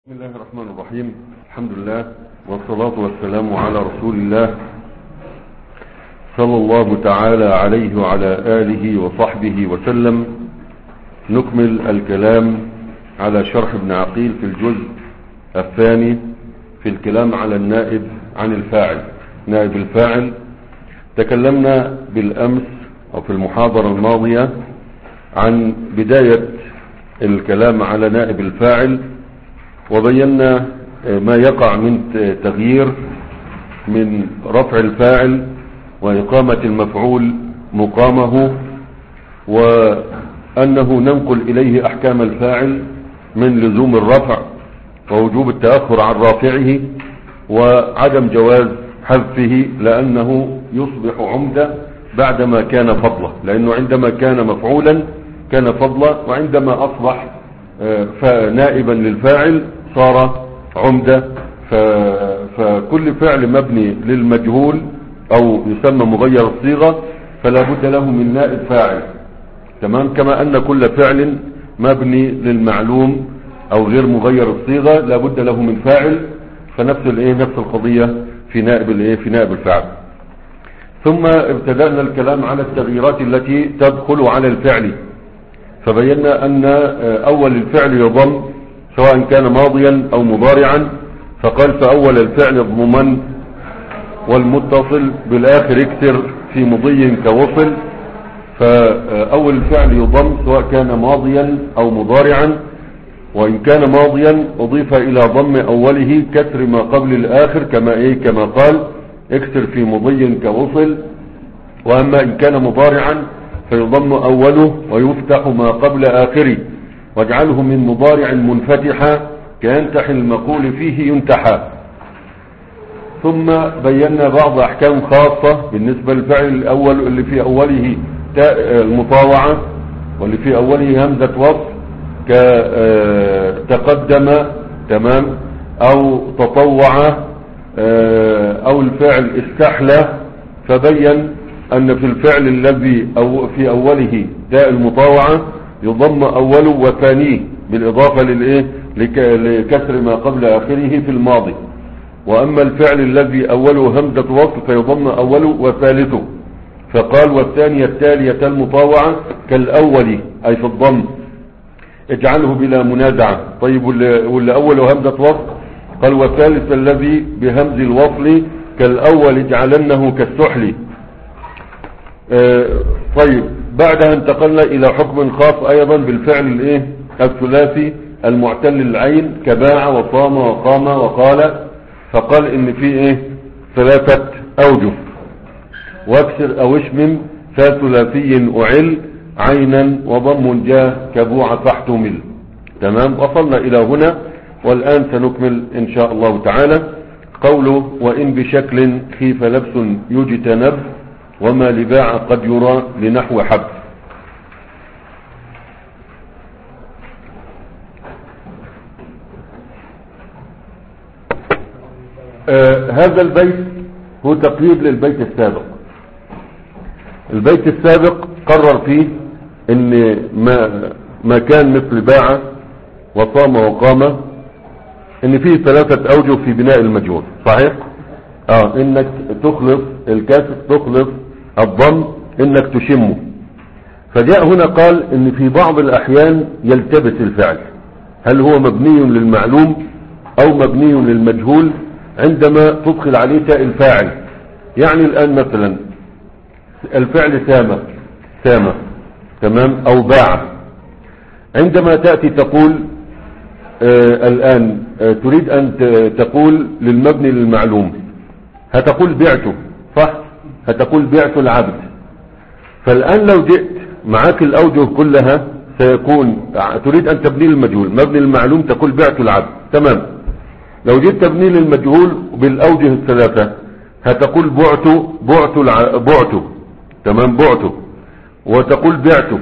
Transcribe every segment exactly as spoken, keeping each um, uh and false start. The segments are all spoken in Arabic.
بسم الله الرحمن الرحيم. الحمد لله والصلاة والسلام على رسول الله صلى الله تعالى عليه وعلى آله وصحبه وسلم. نكمل الكلام على شرح ابن عقيل في الجزء الثاني في الكلام على النائب عن الفاعل. نائب الفاعل تكلمنا بالأمس أو في المحاضرة الماضية عن بداية الكلام على نائب الفاعل، وبينا ما يقع من تغيير من رفع الفاعل وإقامة المفعول مقامه، وأنه ننقل إليه أحكام الفاعل من لزوم الرفع ووجوب التأخر عن رافعه وعدم جواز حذفه، لأنه يصبح عمدة بعدما كان فضلا، لأنه عندما كان مفعولا كان فضلا، وعندما أصبح فنائبا للفاعل صار عمدة. فكل فعل مبني للمجهول أو يسمى مغير الصيغة فلا بد له من نائب فاعل، تمام، كما أن كل فعل مبني للمعلوم أو غير مغير الصيغة لا بد له من فاعل. فنفس الايه نفس القضية في نائب الايه في نائب الفاعل. ثم ابتدأنا الكلام على التغييرات التي تدخل على الفعل، فبينا أن أول الفعل يضم سواء كان ماضيا أو مضارعا، فقال فأول الفعل الضمن والمتصل بالآخر اكسر في مضي كوصل. فأول الفعل يضم سواء كان ماضيا أو مضارعا، وإن كان ماضيا أضيف إلى ضم أوله كسر ما قبل الآخر كما إيه كما قال اكسر في مضي كوصل. وأما إن كان مضارعا فيضم أوله ويفتح ما قبل آخره، واجعله من مضارع منفتحا كينتحي المقول فيه ينتحى. ثم بينا بعض أحكام خاصة بالنسبة للفعل الأول اللي في أوله تاء المطاوعة واللي في أوله همزة وصل كتقدم، تمام، أو تطوع، أو الفعل استحلى. فبين أن في الفعل الذي أو في أوله تاء المطاوعة يضم أوله وثانيه بالإضافة للإيه لكسر ما قبل آخره في الماضي. وأما الفعل الذي أوله همزة وصل فيضم أوله وثالثه، فقال والثانية التالية المطاوعة كالأول أي في الضم اجعله بلا منازعة. طيب واللي أوله همزة وصل قال والثالث الذي بهمز الوصل كالأول اجعلنه كالسحل. آه طيب بعدها انتقلنا الى حكم خاص ايضا بالفعل الايه الثلاثي المعتل العين كباع وصام وقام وقال. فقال ان في ايه ثلاثة اوجه، واكسر او اشمم فثلاثي اعل عينا وضم جاء كبوع فاحتمل. تمام، وصلنا الى هنا، والان سنكمل ان شاء الله تعالى. قوله وان بشكل خيف لبس يجتنب وما لباع قد يرى لنحو حب. آه هذا البيت هو تقريب للبيت السابق. البيت السابق قرر فيه ان ما, ما كان مثل باع وصام وقام ان فيه ثلاثة اوجه في بناء المجهول، صحيح؟ اه انك تخلص الكسر، تخلص الضم، انك تشمه. فجاء هنا قال ان في بعض الاحيان يلتبس الفعل، هل هو مبني للمعلوم او مبني للمجهول عندما تدخل عليه تاء الفاعل. يعني الان مثلا الفعل سام سام تمام او باع، عندما تأتي تقول آه الان آه تريد ان تقول للمبني للمعلوم هتقول بعته، صح؟ هتقول بعت العبد. فالآن لو جئت معاك الأوجه كلها سيكون تريد أن تبني المجهول مبني المعلوم تقول بعت العبد، تمام. لو جئت تبني للمجهول بالأوجه الثلاثة هتقول بعت بعت بعت، تمام، بعت، وتقول بعت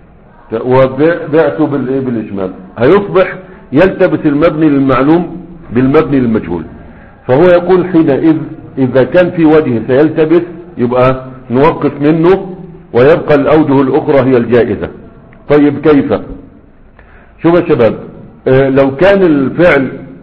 وبعت بالايه بالإجمال. هيصبح يلتبس المبني للمعلوم بالمبني للمجهول. فهو يقول حينئذ إذا كان في وجه سيلتبس يبقى نوقف منه ويبقى الأوجه الأخرى هي الجائزة. طيب كيف؟ شوف يا شباب، اه لو كان الفعل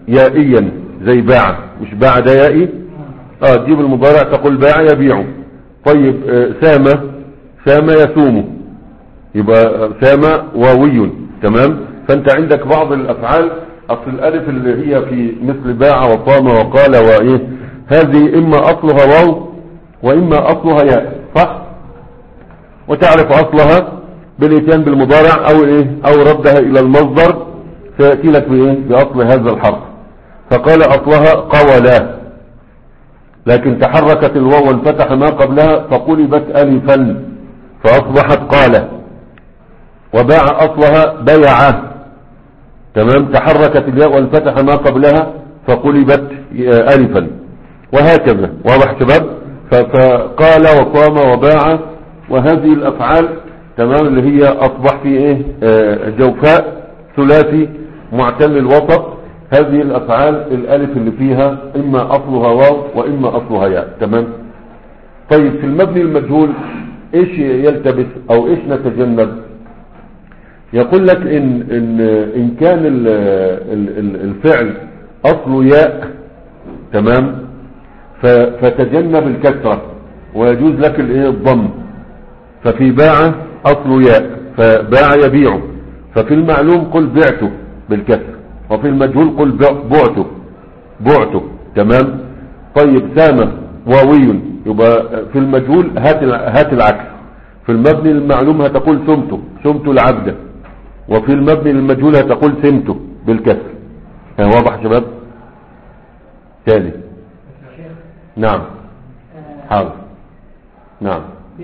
يائيا زي باع، مش باع ده يائي، اه تجيب المضارع تقول باع يبيع. طيب آه سام، سام يسوم، يبقى سام واوي. تمام. فانت عندك بعض الافعال اصل الالف اللي هي في مثل باع وصام وقال وايه، هذه اما اصلها واو واما اصلها ياء، صح؟ وتعرف اصلها بالاتيان بالمضارع او ايه، او ردها الى المصدر، سيأتي لك بايه، باصل هذا الحرف. فقال اصلها قولا، لكن تحركت الواو وانفتح ما قبلها فقلبت الفا فاصبحت قال. وباع اصلها بيع، تمام، تحركت الياء وانفتح ما قبلها فقلبت الفا، وهكذا. واضح شباب؟ فقال وصام وباع وهذه الافعال، تمام، اللي هي اصبح في ايه آه جوفاء ثلاثي معتل الوسط. هذه الافعال الالف اللي فيها اما اصلها واو واما اصلها ياء. تمام. طيب في المبني المجهول ايش يلتبس او ايش نتجنب؟ يقول لك ان ان ان كان ال ال الفعل اصله ياء، تمام، فتجنب الكسرة ويجوز لك الايه الضم. ففي باع اصله ياء فباع يبيع، ففي المعلوم قل بعته بالكسر، وفي المجهول قل بعته بعته. تمام. طيب سام واوي، يبقى في المجهول هات هات العكس. في المبني المعلوم هتقول سمته سمت العبد، وفي المبني للمجهول هتقول سمته بالكسر. ها واضح شباب؟ ثاني. نعم. حاضر. نعم.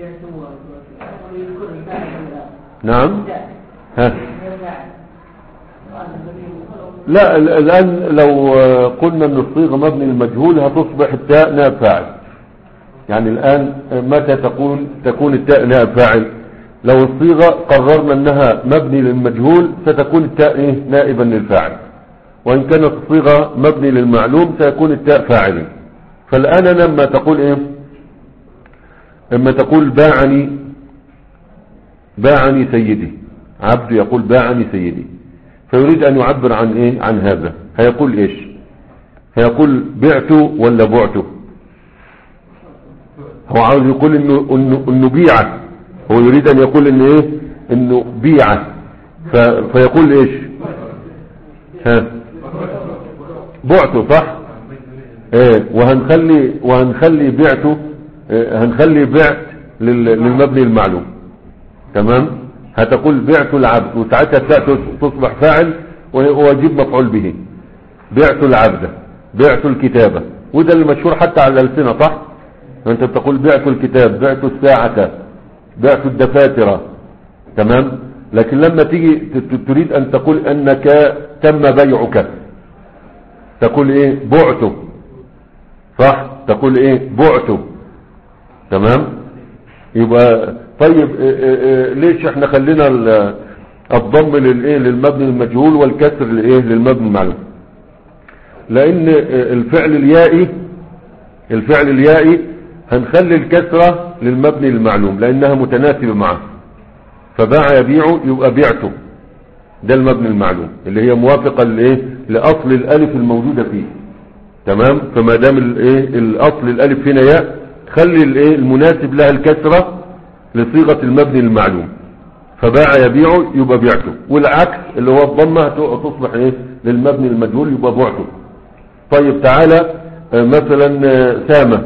نعم. ها. لا الآن لو قلنا ان الصيغة مبني للمجهول هتصبح التاء نائب فاعل. يعني الآن متى تكون تكون التاء نائب فاعل؟ لو الصيغة قررنا انها مبني للمجهول ستكون التاء ايه نائبا للفاعل، وان كانت الصيغة مبني للمعلوم سيكون التاء فاعلا. فالآن لما تقول ايه، لما تقول باعني باعني سيدي، عبد يقول باعني سيدي، فيريد ان يعبر عن ايه، عن هذا، هيقول ايش؟ هيقول بعته ولا بعته؟ هو عاوز يقول انه انه, إنه بيعه، هو يريد ان يقول ان ايه، انه بيعه، فيقول ايش؟ ها بعته، صح؟ ايه، وهنخلي وهنخلي بعته إيه، هنخلي بعت للمبني المعلوم. تمام. هتقول بعت العبد، وساعتها التاء تصبح فاعل ويجيب مفعول به. بعت العبد، بعت الكتابة، وده اللي مشهور حتى على الألسنة، صح؟ انت بتقول بعت الكتاب، بعت الساعة، بعت الدفاترة. تمام. لكن لما تيجي تريد ان تقول انك تم بيعك تقول ايه، بعته، صح؟ تقول ايه، بعته. تمام. يبقى طيب إيه إيه ليش احنا خلينا الضم للايه للمبني المجهول والكسر للايه للمبني المعلوم؟ لان الفعل اليائي الفعل اليائي هنخلي الكسرة للمبني المعلوم لانها متناسبة معه. فباع يبيع يبقى بيعته، ده المبني المعلوم اللي هي موافقة لايه لاصل الالف الموجودة فيه. تمام. فما دام الايه الاصل الالف هنا ياء، خلي الايه المناسب لها الكسرة لصيغة المبني المعلوم. فباع يبيع يبقى بيعته، والعكس اللي هو الضمة تصبح ايه للمبني المجهول يبقى بعته. طيب تعالى مثلا سام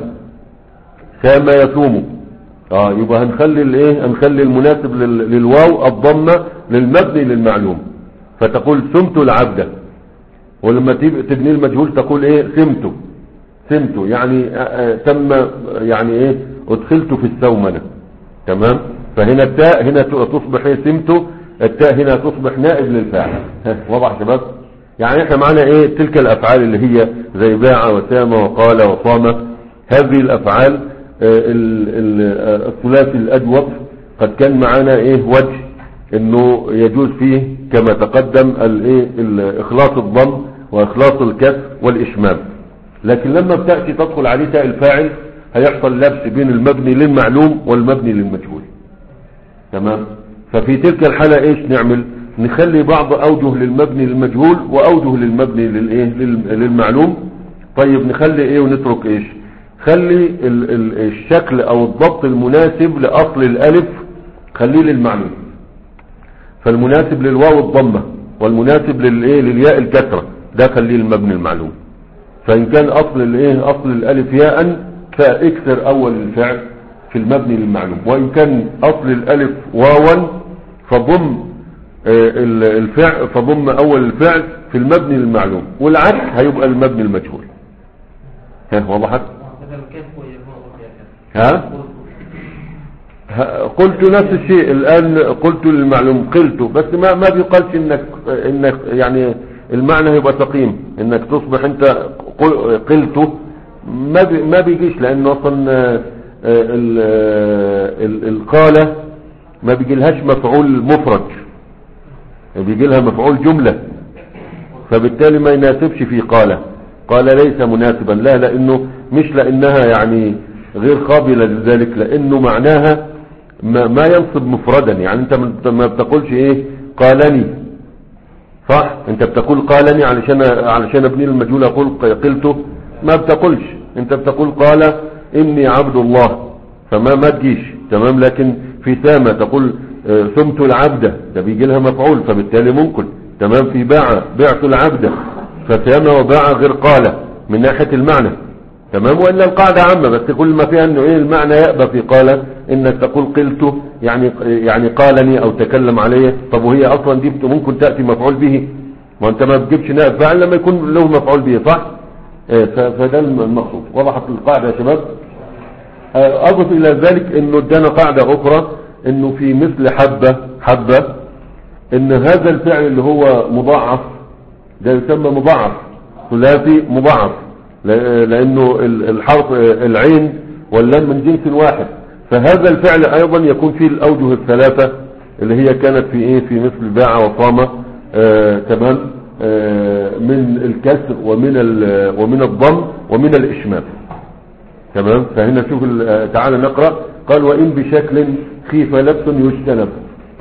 سام يصوم، اه يبقى هنخلي الايه هنخلي المناسب للواو الضمة للمبني للمعلوم، فتقول سمت العبد. ولما تبني المجهول تقول ايه، سمته سمته يعني آه تم يعني ايه ادخلت في السومنة. تمام. فهنا التاء هنا تصبح ايه، سمته، التاء هنا تصبح نائب للفاعل. واضح شباب؟ يعني احنا معنا ايه تلك الافعال اللي هي زي باع وسام وقال وصام. هذه الافعال آه الثلاثي الاجوف قد كان معنا ايه وجه انه يجوز فيه كما تقدم الايه اخلاص الضم واخلاص الكسر والاشمام. لكن لما بتأتي تدخل عليه تاء الفاعل هيحصل لبس بين المبني للمعلوم والمبني للمجهول. تمام. ففي تلك الحالة ايش نعمل؟ نخلي بعض اوجه للمبني للمجهول واوجه للمبني للايه للمعلوم. طيب نخلي ايه ونترك ايش؟ خلي ال ال الشكل او الضبط المناسب لاصل الالف خليه للمعلوم، فالمناسب للواو الضمة والمناسب للايه للياء الكسرة ده خليه المبني المعلوم. فان كان اصل الايه اصل الالف ياء فاكسر اول الفعل في المبني للمعلوم، وان كان اصل الالف واوا فضم الفعل فضم اول الفعل في المبني للمعلوم، والعكس هيبقى المبني المجهول. ها وضحت؟ ها قلت نفس الشيء الان، قلت للمعلوم قلت، بس ما ما بيقالش انك انك يعني المعنى يبقى سقيم انك تصبح انت قلت، ما بي ما بيجيش، لانه اصلا القالة ما بيجي لهاش مفعول مفرد، بيجي لها مفعول جملة، فبالتالي ما يناسبش في قالة. قال ليس مناسبا، لا لانه مش لانها يعني غير قابلة لذلك، لانه معناها ما, ما ينصب مفردا. يعني انت ما بتقولش ايه قالني، صح؟ انت بتقول قالني علشان علشان ابني المجهول اقول قلته، ما بتقولش، انت بتقول قال اني عبد الله، فما ما تجيش تمام. لكن في سامة تقول ثمت العبد، ده بيجي لها مفعول، فبالتالي ممكن تمام. في باع بعت العبد، فسامة وباع غير قال من ناحية المعنى تمام. وإلا القاعدة عامة، بس كل ما فيها انه ايه المعنى يأبى في قال انك تقول قلت يعني يعني قالني او تكلم عليه. طب وهي اصلا دي ممكن تأتي مفعول به، ما انت ما بتجيبش نائب فاعل لما يكون له مفعول به، صح؟ ايه فده المقصود. وضحت القاعدة يا شباب؟ اضف الى ذلك انه ادانا قاعدة اخرى، انه في مثل حبة حبة ان هذا الفعل اللي هو مضاعف ده يسمى مضاعف ثلاثي مضاعف، لانه الحرف العين واللام من جنس واحد، فهذا الفعل ايضا يكون فيه الاوجه الثلاثة اللي هي كانت في ايه في مثل باع وصام آه تمام آه من الكسر ومن ومن الضم ومن الاشمام تمام. فهنا شوف تعالى نقرأ. قال وان بشكل خيف لبس يجتنب.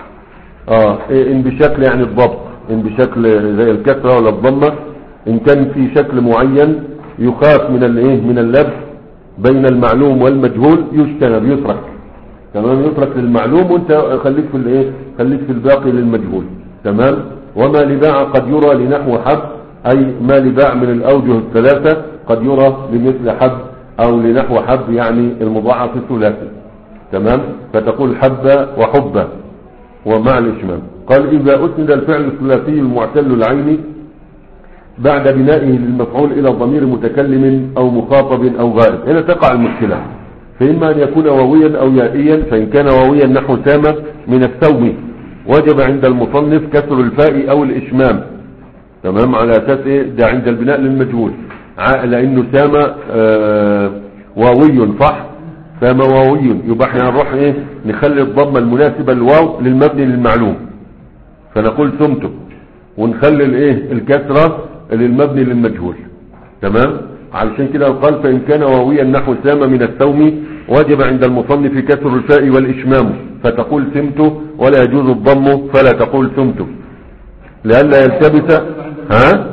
اه ان بشكل يعني الضبط، ان بشكل زي الكسرة ولا الضمة، ان كان في شكل معين يخاف من الايه من اللبس بين المعلوم والمجهول يجتنب يترك تمام. يترك للمعلوم وانت خليك في الايه خليك في الباقي للمجهول تمام. وما لباع قد يرى لنحو حب، اي ما لباع من الاوجه الثلاثة قد يرى لمثل حب او لنحو حب، يعني المضاعف الثلاثي تمام. فتقول حب وحب ومع الاشمام. قال اذا اسند الفعل الثلاثي المعتل العين بعد بنائه للمفعول الى ضمير متكلم او مخاطب او غائب، هنا تقع المشكلة. فإما أن يكون واويا أو يائيا، فإن كان واويا نحو سامة من الثوم وجب عند المصنف كسر الفاء أو الإشمام تمام، على أساس إيه ده عند البناء للمجهول، لأنه سامة آه واوي صح، سامة واوي، يبقى احنا نروح إيه نخلي الضمة المناسبة الواو للمبني للمعلوم، فنقول ثمته، ونخلي الإيه الكسرة للمبني للمجهول تمام. علشان كده قال فإن كان واويا نحو سامة من الثوم وجب عند المصنف كسر الفاء والإشمام، فتقول ثمته ولا يجوز الضم فلا تقول ثمته لئلا يلتبس. ها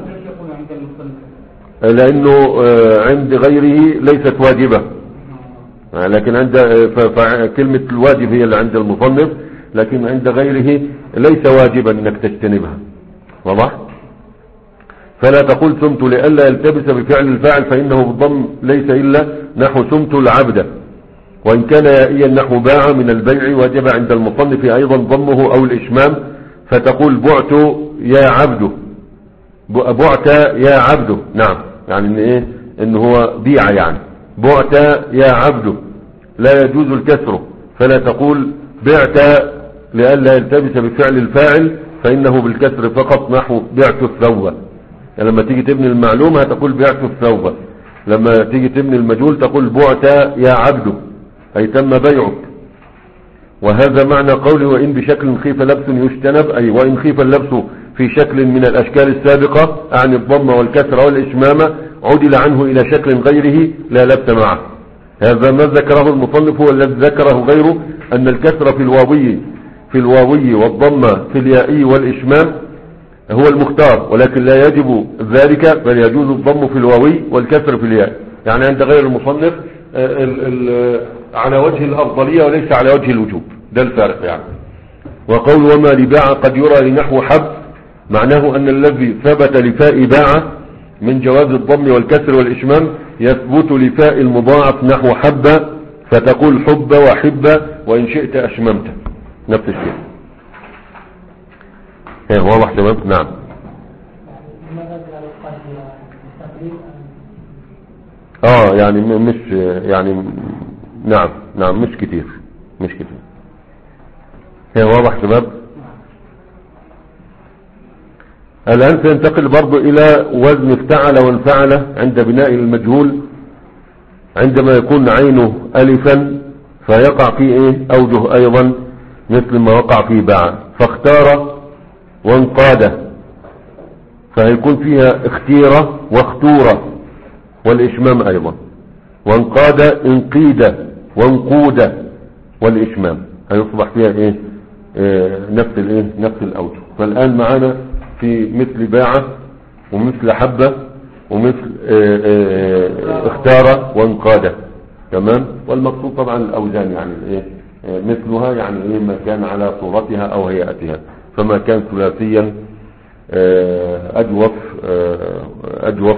لأنه عند غيره ليست واجبة، لكن عند كلمة الواجب هي اللي عند المصنف، لكن عند غيره ليس واجبا انك تجتنبها. واضح؟ فلا تقول ثمت لئلا يلتبس بفعل الفاعل فإنه بالضم ليس إلا نحو ثمت العبد. وإن كان يائيا نحو باع من البيع وجب عند المصنف أيضا ضمه أو الإشمام، فتقول بعت يا عبد، بعت يا عبد، نعم يعني إن إيه إن هو بيع، يعني بعت يا عبد، لا يجوز الكسر، فلا تقول بعت لئلا يلتبس بفعل الفاعل فإنه بالكسر فقط نحو بعت الثوب. يعني لما تيجي تبني المعلومة هتقول بعت الثوب، لما تيجي تبني المجهول تقول بعت يا عبد أي تم بيعك. وهذا معنى قوله وإن بشكل خيف لبس يجتنب، أي وإن خيف اللبس في شكل من الأشكال السابقة عن الضم والكسر والإشمامة عدل عنه إلى شكل غيره لا لبس معه. هذا ما ذكره المصنف هو الذي ذكره غيره، أن الكسر في الواوي في الواوي والضمة في اليائي والإشمام هو المختار، ولكن لا يجب ذلك، بل يجوز الضم في الواوي والكسر في الياء. يعني عند غير المصنف ال ال على وجه الأفضلية وليس على وجه الوجوب، ده الفارق يعني. وقول وما لباع قد يرى لنحو حب، معناه أن الذي ثبت لفاء باع من جواز الضم والكسر والإشمام يثبت لفاء المضاعف نحو حب، فتقول حب وحب وإن شئت أشممت، نفس الشيء. ايه واضح تمام؟ نعم. اه يعني مش يعني نعم نعم مش كتير مش كتير. ايه واضح شباب؟ الآن سننتقل برضو إلى وزن افتعل وانفعل عند بناء المجهول، عندما يكون عينه ألفا فيقع فيه ايه أوجه أيضا مثل ما وقع فيه باع. فاختار وانقاد فهيكون فيها اختيرة واختورة والإشمام أيضا. وانقاد انقيد وانقود والإشمام هيصبح فيها ايه, إيه نفس الايه نفس الأوجه. فالآن معنا في مثل باعة ومثل حبة ومثل إيه إيه اختار وانقاد، تمام. والمقصود طبعا الأوزان يعني ايه مثلها يعني ايه ما كان على صورتها أو هيئتها. فما كان ثلاثيا أجوف أجوف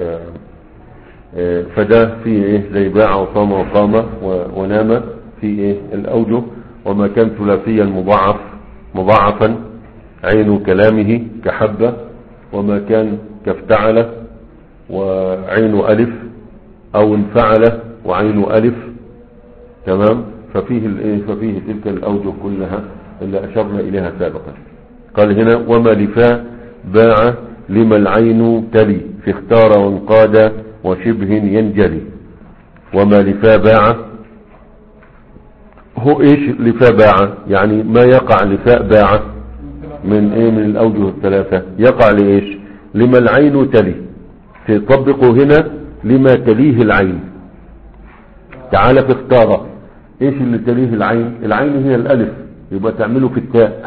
فده فيه ايه زي باع وصام وقام ونام في ايه الأوجه. وما كان ثلاثيا مضاعف مضاعفا عين كلامه كحبة. وما كان كافتعل وعين ألف أو انفعل وعين ألف، تمام. ففيه الايه ففيه تلك الأوجه كلها اللي أشرنا إليها سابقا. قال هنا وما لفاء باع لما العين تلي في اختار وانقاد وشبه ينجلي. وما لفاء باع هو ايش لفاء باع؟ يعني ما يقع لفاء باع من ايه من الأوجه الثلاثة يقع لإيش؟ لما العين تلي، تطبقه هنا لما تليه العين. تعال في اختار ايش اللي تليه العين؟ العين هي الألف، يبقى تعمله في التاء،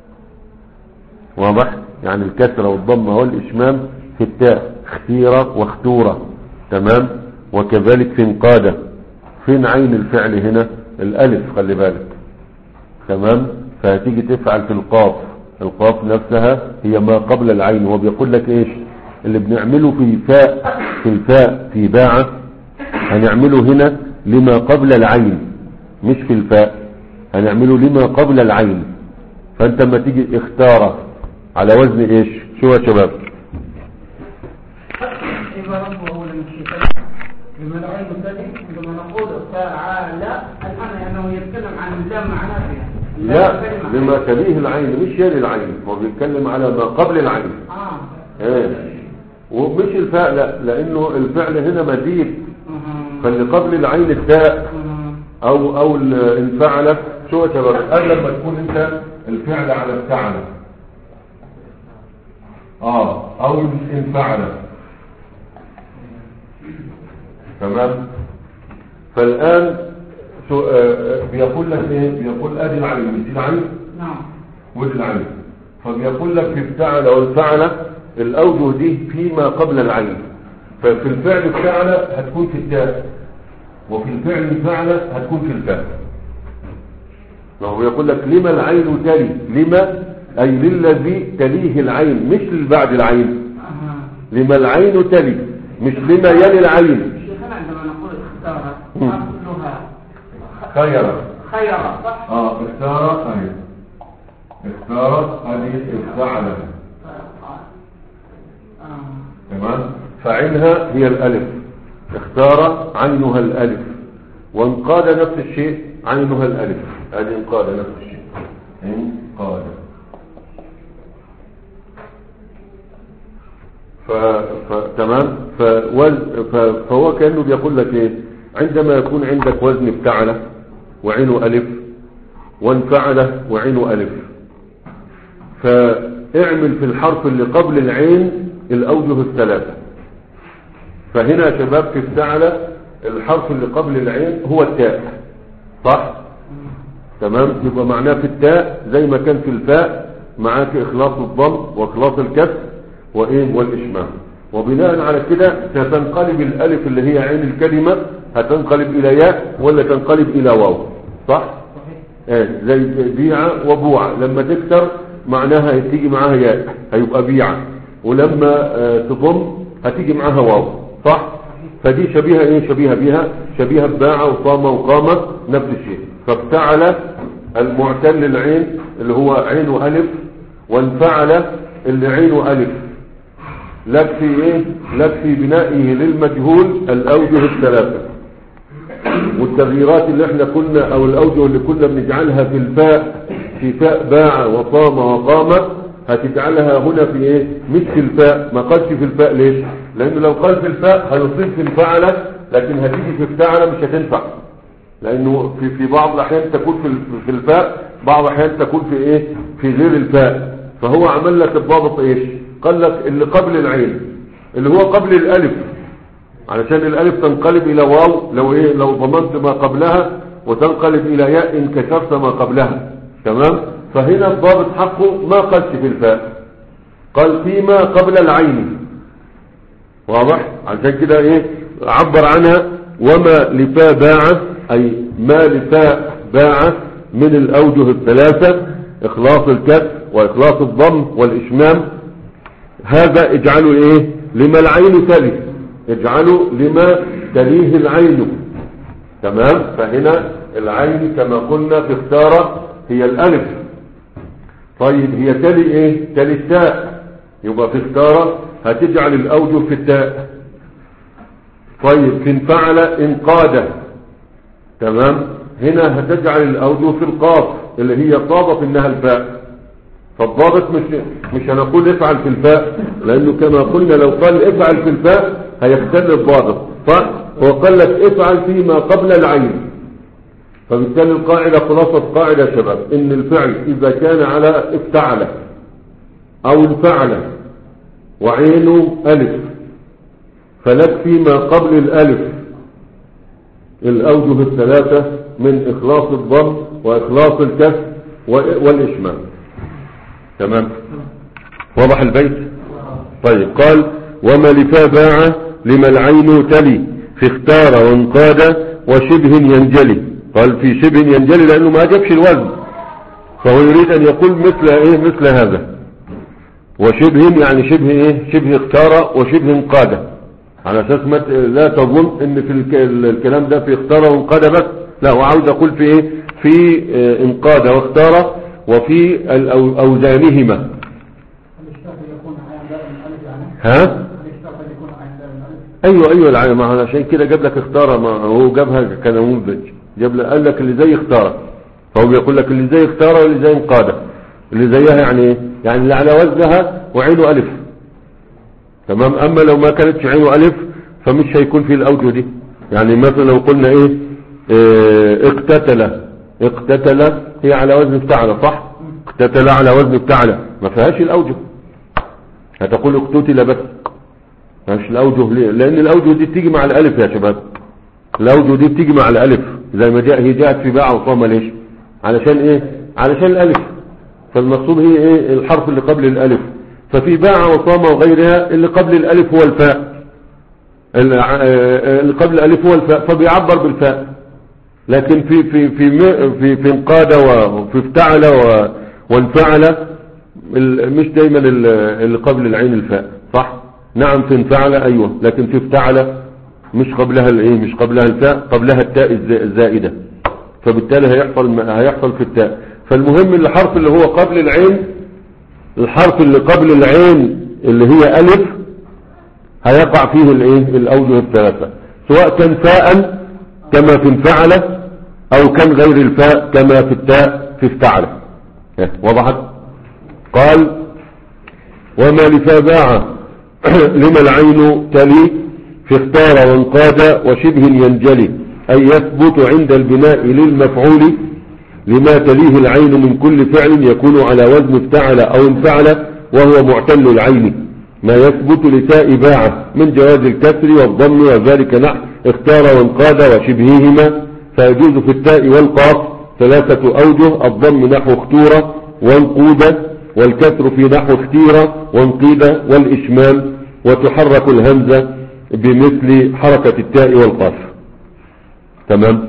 واضح؟ يعني الكسرة والضمة والإشمام في التاء، اختيرة واختورة، تمام. وكذلك في انقادة، فين عين الفعل هنا؟ الألف، خلي بالك، تمام. فهتيجي تفعل في القاف، القاف نفسها هي ما قبل العين. وبيقول لك ايش اللي بنعمله في فاء في الفاء في باعة هنعمله هنا لما قبل العين، مش في الفاء، هنعمله لما قبل العين. فانت لما تيجي اختار على وزن ايش؟ شو يا شباب؟ لما العين تلي لما نقول فعال الآن أنه يتكلم عن اللام معناه فيها. لا، لما تليه العين مش يلي العين، هو بيتكلم على ما قبل العين. اه ايه ومش الفاء، لا، لانه الفعل هنا مزيد، فاللي قبل العين التاء او او الفعل. شو يا شباب؟ قبل لما تكون انت الفعل على الفعل اه او الفعل، تمام. فالآن آه بيقول لك ايه؟ بيقول ادي العين، دي العين، نعم، ودي العين. فبيقول لك في الفعل والفعل الاوجه دي فيما قبل العين. ففي الفعل الفعل هتكون في التاء، وفي الفعل الفعل هتكون في الفاء. فهو بيقول لك لما العين تلي، لما اي للذي تليه العين، مش للبعد العين. لما العين تلي، مش لما يلي العين. عندما نقول اختار أصلها خير خير صح؟ اه اختار اهي اختار هذه افتعل، تمام. فعينها هي الالف، اختار عينها الالف. وانقاد نفس الشيء، عينها الالف، هذه انقاد نفس الشيء، انقاد. ف... ف... تمام. فوز... ف... فهو كأنه بيقول لك ايه؟ عندما يكون عندك وزن افتعل وعينه ألف وانفعل وعينه ألف، فاعمل في الحرف اللي قبل العين الأوجه الثلاثة. فهنا يا شباب في افتعل الحرف اللي قبل العين هو التاء، صح؟ تمام. يبقى معناه في التاء زي ما كان في الفاء، معاك إخلاص الضم وإخلاص الكسر وإيه والإشمام. وبناء على كده ستنقلب الألف اللي هي عين الكلمة هتنقلب إلى ياء ولا تنقلب إلى واو؟ صح؟ ايه زي بيعة وبوعة، لما تكسر معناها هتيجي معاها ياء هيبقى بيعة، ولما اه تضم هتيجي معاها واو. صح؟ فدي شبيهة ايه؟ شبيهة بيها شبيهة بباعة وصامة وقامة نفس الشيء. فابتعل المعتل العين اللي هو عين وألف، وانفعل اللي عين وألف. لك في ايه؟ لك في بنائه للمجهول الأوجه الثلاثة، والتغييرات اللي احنا كنا او الأوجه اللي كنا بنجعلها في الفاء في فاء باع وصام وقام هتجعلها هنا في ايه؟ مش في الفاء. ما قالش في الفاء ليش؟ لانه لو قال في الفاء هيصيب في انفعل، لكن هتيجي في افتعل مش هتنفع، لانه في في بعض الاحيان تكون في في الفاء، بعض الاحيان تكون في ايه؟ في غير الفاء. فهو عمل لك الضابط ايش؟ قال لك اللي قبل العين اللي هو قبل الالف، علشان الالف تنقلب الى واو لو ايه؟ لو ضمنت ما قبلها، وتنقلب الى ياء ان كسرت ما قبلها. تمام. فهنا الضابط حقه ما قالش في الفاء، قال فيما قبل العين. واضح؟ عشان كده ايه عبر عنها وما لفاء باع، اي ما لفاء باع من الاوجه الثلاثة: اخلاص الكسر واخلاص الضم والاشمام. هذا اجعلوا ايه؟ لما العين تلي، اجعلوا لما تليه العين. تمام. فهنا العين كما قلنا في اختار هي الالف. طيب هي تلي ايه؟ تلي التاء، يبقى في اختار هتجعل الاوجه في التاء. طيب في انفعل انقاد، تمام، هنا هتجعل الاوجه في القاف اللي هي صادت انها الفاء. فالضابط مش مش هنقول افعل في الفاء، لانه كما قلنا لو قال افعل في الفاء هيختل الضابط. صح؟ هو قال لك افعل فيما قبل العين. فبالتالي القاعدة خلاصة قاعدة يا شباب ان الفعل اذا كان على افتعل او انفعل وعينه الف، فلك فيما قبل الالف الاوجه الثلاثة من اخلاص الضم واخلاص الكسر والاشمام. تمام. واضح البيت؟ طيب قال وما لفا باع لما العين تلي في اختار وانقاد وشبه ينجلي. قال في شبه ينجلي لانه ما جابش الوزن، فهو يريد ان يقول مثل ايه؟ مثل هذا. وشبه يعني شبه ايه؟ شبه اختار وشبه انقاد، على اساس ما لا تظن ان في الكلام ده في اختار وانقاد بس، لا، وعاوز اقول في ايه؟ في انقاد واختار وفي اوزانهما. ها؟ ايوه ايوه العين، ما عشان كده جاب لك اختار، ما هو جابها كنموذج، جاب لك قال لك اللي زي اختار، فهو بيقول لك اللي زي اختار واللي زي انقاد. اللي زيها يعني ايه؟ يعني اللي على وزنها وعينه الف. تمام. اما لو ما كانتش عينه الف فمش هيكون في الاوجه دي. يعني مثلا لو قلنا ايه؟ اه اقتتل، اقتتل هي على وزن افتعل، صح؟ اقتتل على وزن افتعل، ما فيهاش الاوجه. هتقول اقتتل بس ما فيش الاوجه. ليه؟ لان الاوجه دي بتيجي مع الالف يا شباب. الاوجه دي بتيجي مع الالف زي ما جاء، هي جاءت في باع وصام. ليش؟ علشان ايه؟ علشان الالف. فالمقصود هي ايه؟ الحرف اللي قبل الالف. ففي باع وصام وغيرها اللي قبل الالف هو الفاء، اللي قبل الالف هو الفاء، فبيعبر بالفاء. لكن في في في في في انقاد وفي افتعل وانفعل مش دايما اللي قبل العين الفاء. صح؟ نعم في انفعل ايوه، لكن في افتعل مش قبلها الايه؟ مش قبلها الفاء، قبلها التاء الزائده. فبالتالي هيحصل هيحصل في التاء. فالمهم الحرف اللي هو قبل العين، الحرف اللي قبل العين اللي هي الف هيقع فيه الايه؟ الاوجه الثلاثه، سواء كان فاء كما في انفعل او كان غير الفاء كما في التاء في افتعل. وضحت؟ قال وما لفا باع لما العين تلي في اختار وانقاد وشبه ينجلي، اي يثبت عند البناء للمفعول لما تليه العين من كل فعل يكون على وزن افتعل او انفعل وهو معتل العين، ما يثبت لتاء باع من جواز الكسر والضم، وذلك نحو اختار وانقاد وشبههما، فيجوز في التاء والقاف ثلاثة أوجه: الضم نحو اختورة وانقودة، والكسر في نحو اختيرة وانقيدة، والإشمال، وتحرك الهمزة بمثل حركة التاء والقاف. تمام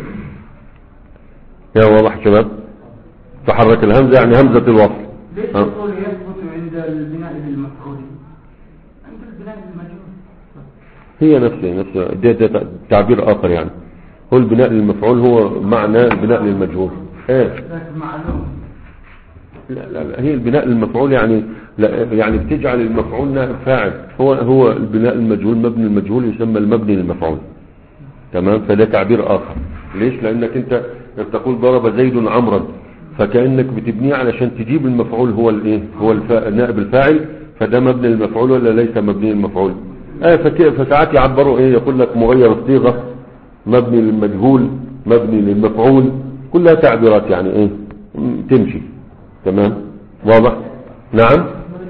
يا واضح شباب؟ تحرك الهمزة يعني همزة الوصل. ليش يقول يثبت عند البناء للمفعول؟ عند البناء للمجهول هي نفسه نفسه ده, ده تعبير آخر يعني. هو البناء للمفعول هو معنى البناء للمجهول. ايه معلوم. لا لا لا هي البناء للمفعول يعني لا يعني بتجعل المفعول نائب فاعل. هو هو البناء المجهول مبني المجهول يسمى المبني للمفعول. تمام. فده تعبير آخر. ليش؟ لأنك انت تقول ضرب زيد عمرا، فكأنك بتبنيه علشان تجيب المفعول هو الايه هو الفا... نائب الفاعل. فده مبني للمفعول ولا ليس مبني للمفعول؟ اه فكيف فساعات يعبروا ايه يقول لك مغير الصيغة، مبني للمجهول، مبني للمفعول، كلها تعبيرات يعني ايه تمشي. تمام واضح. نعم.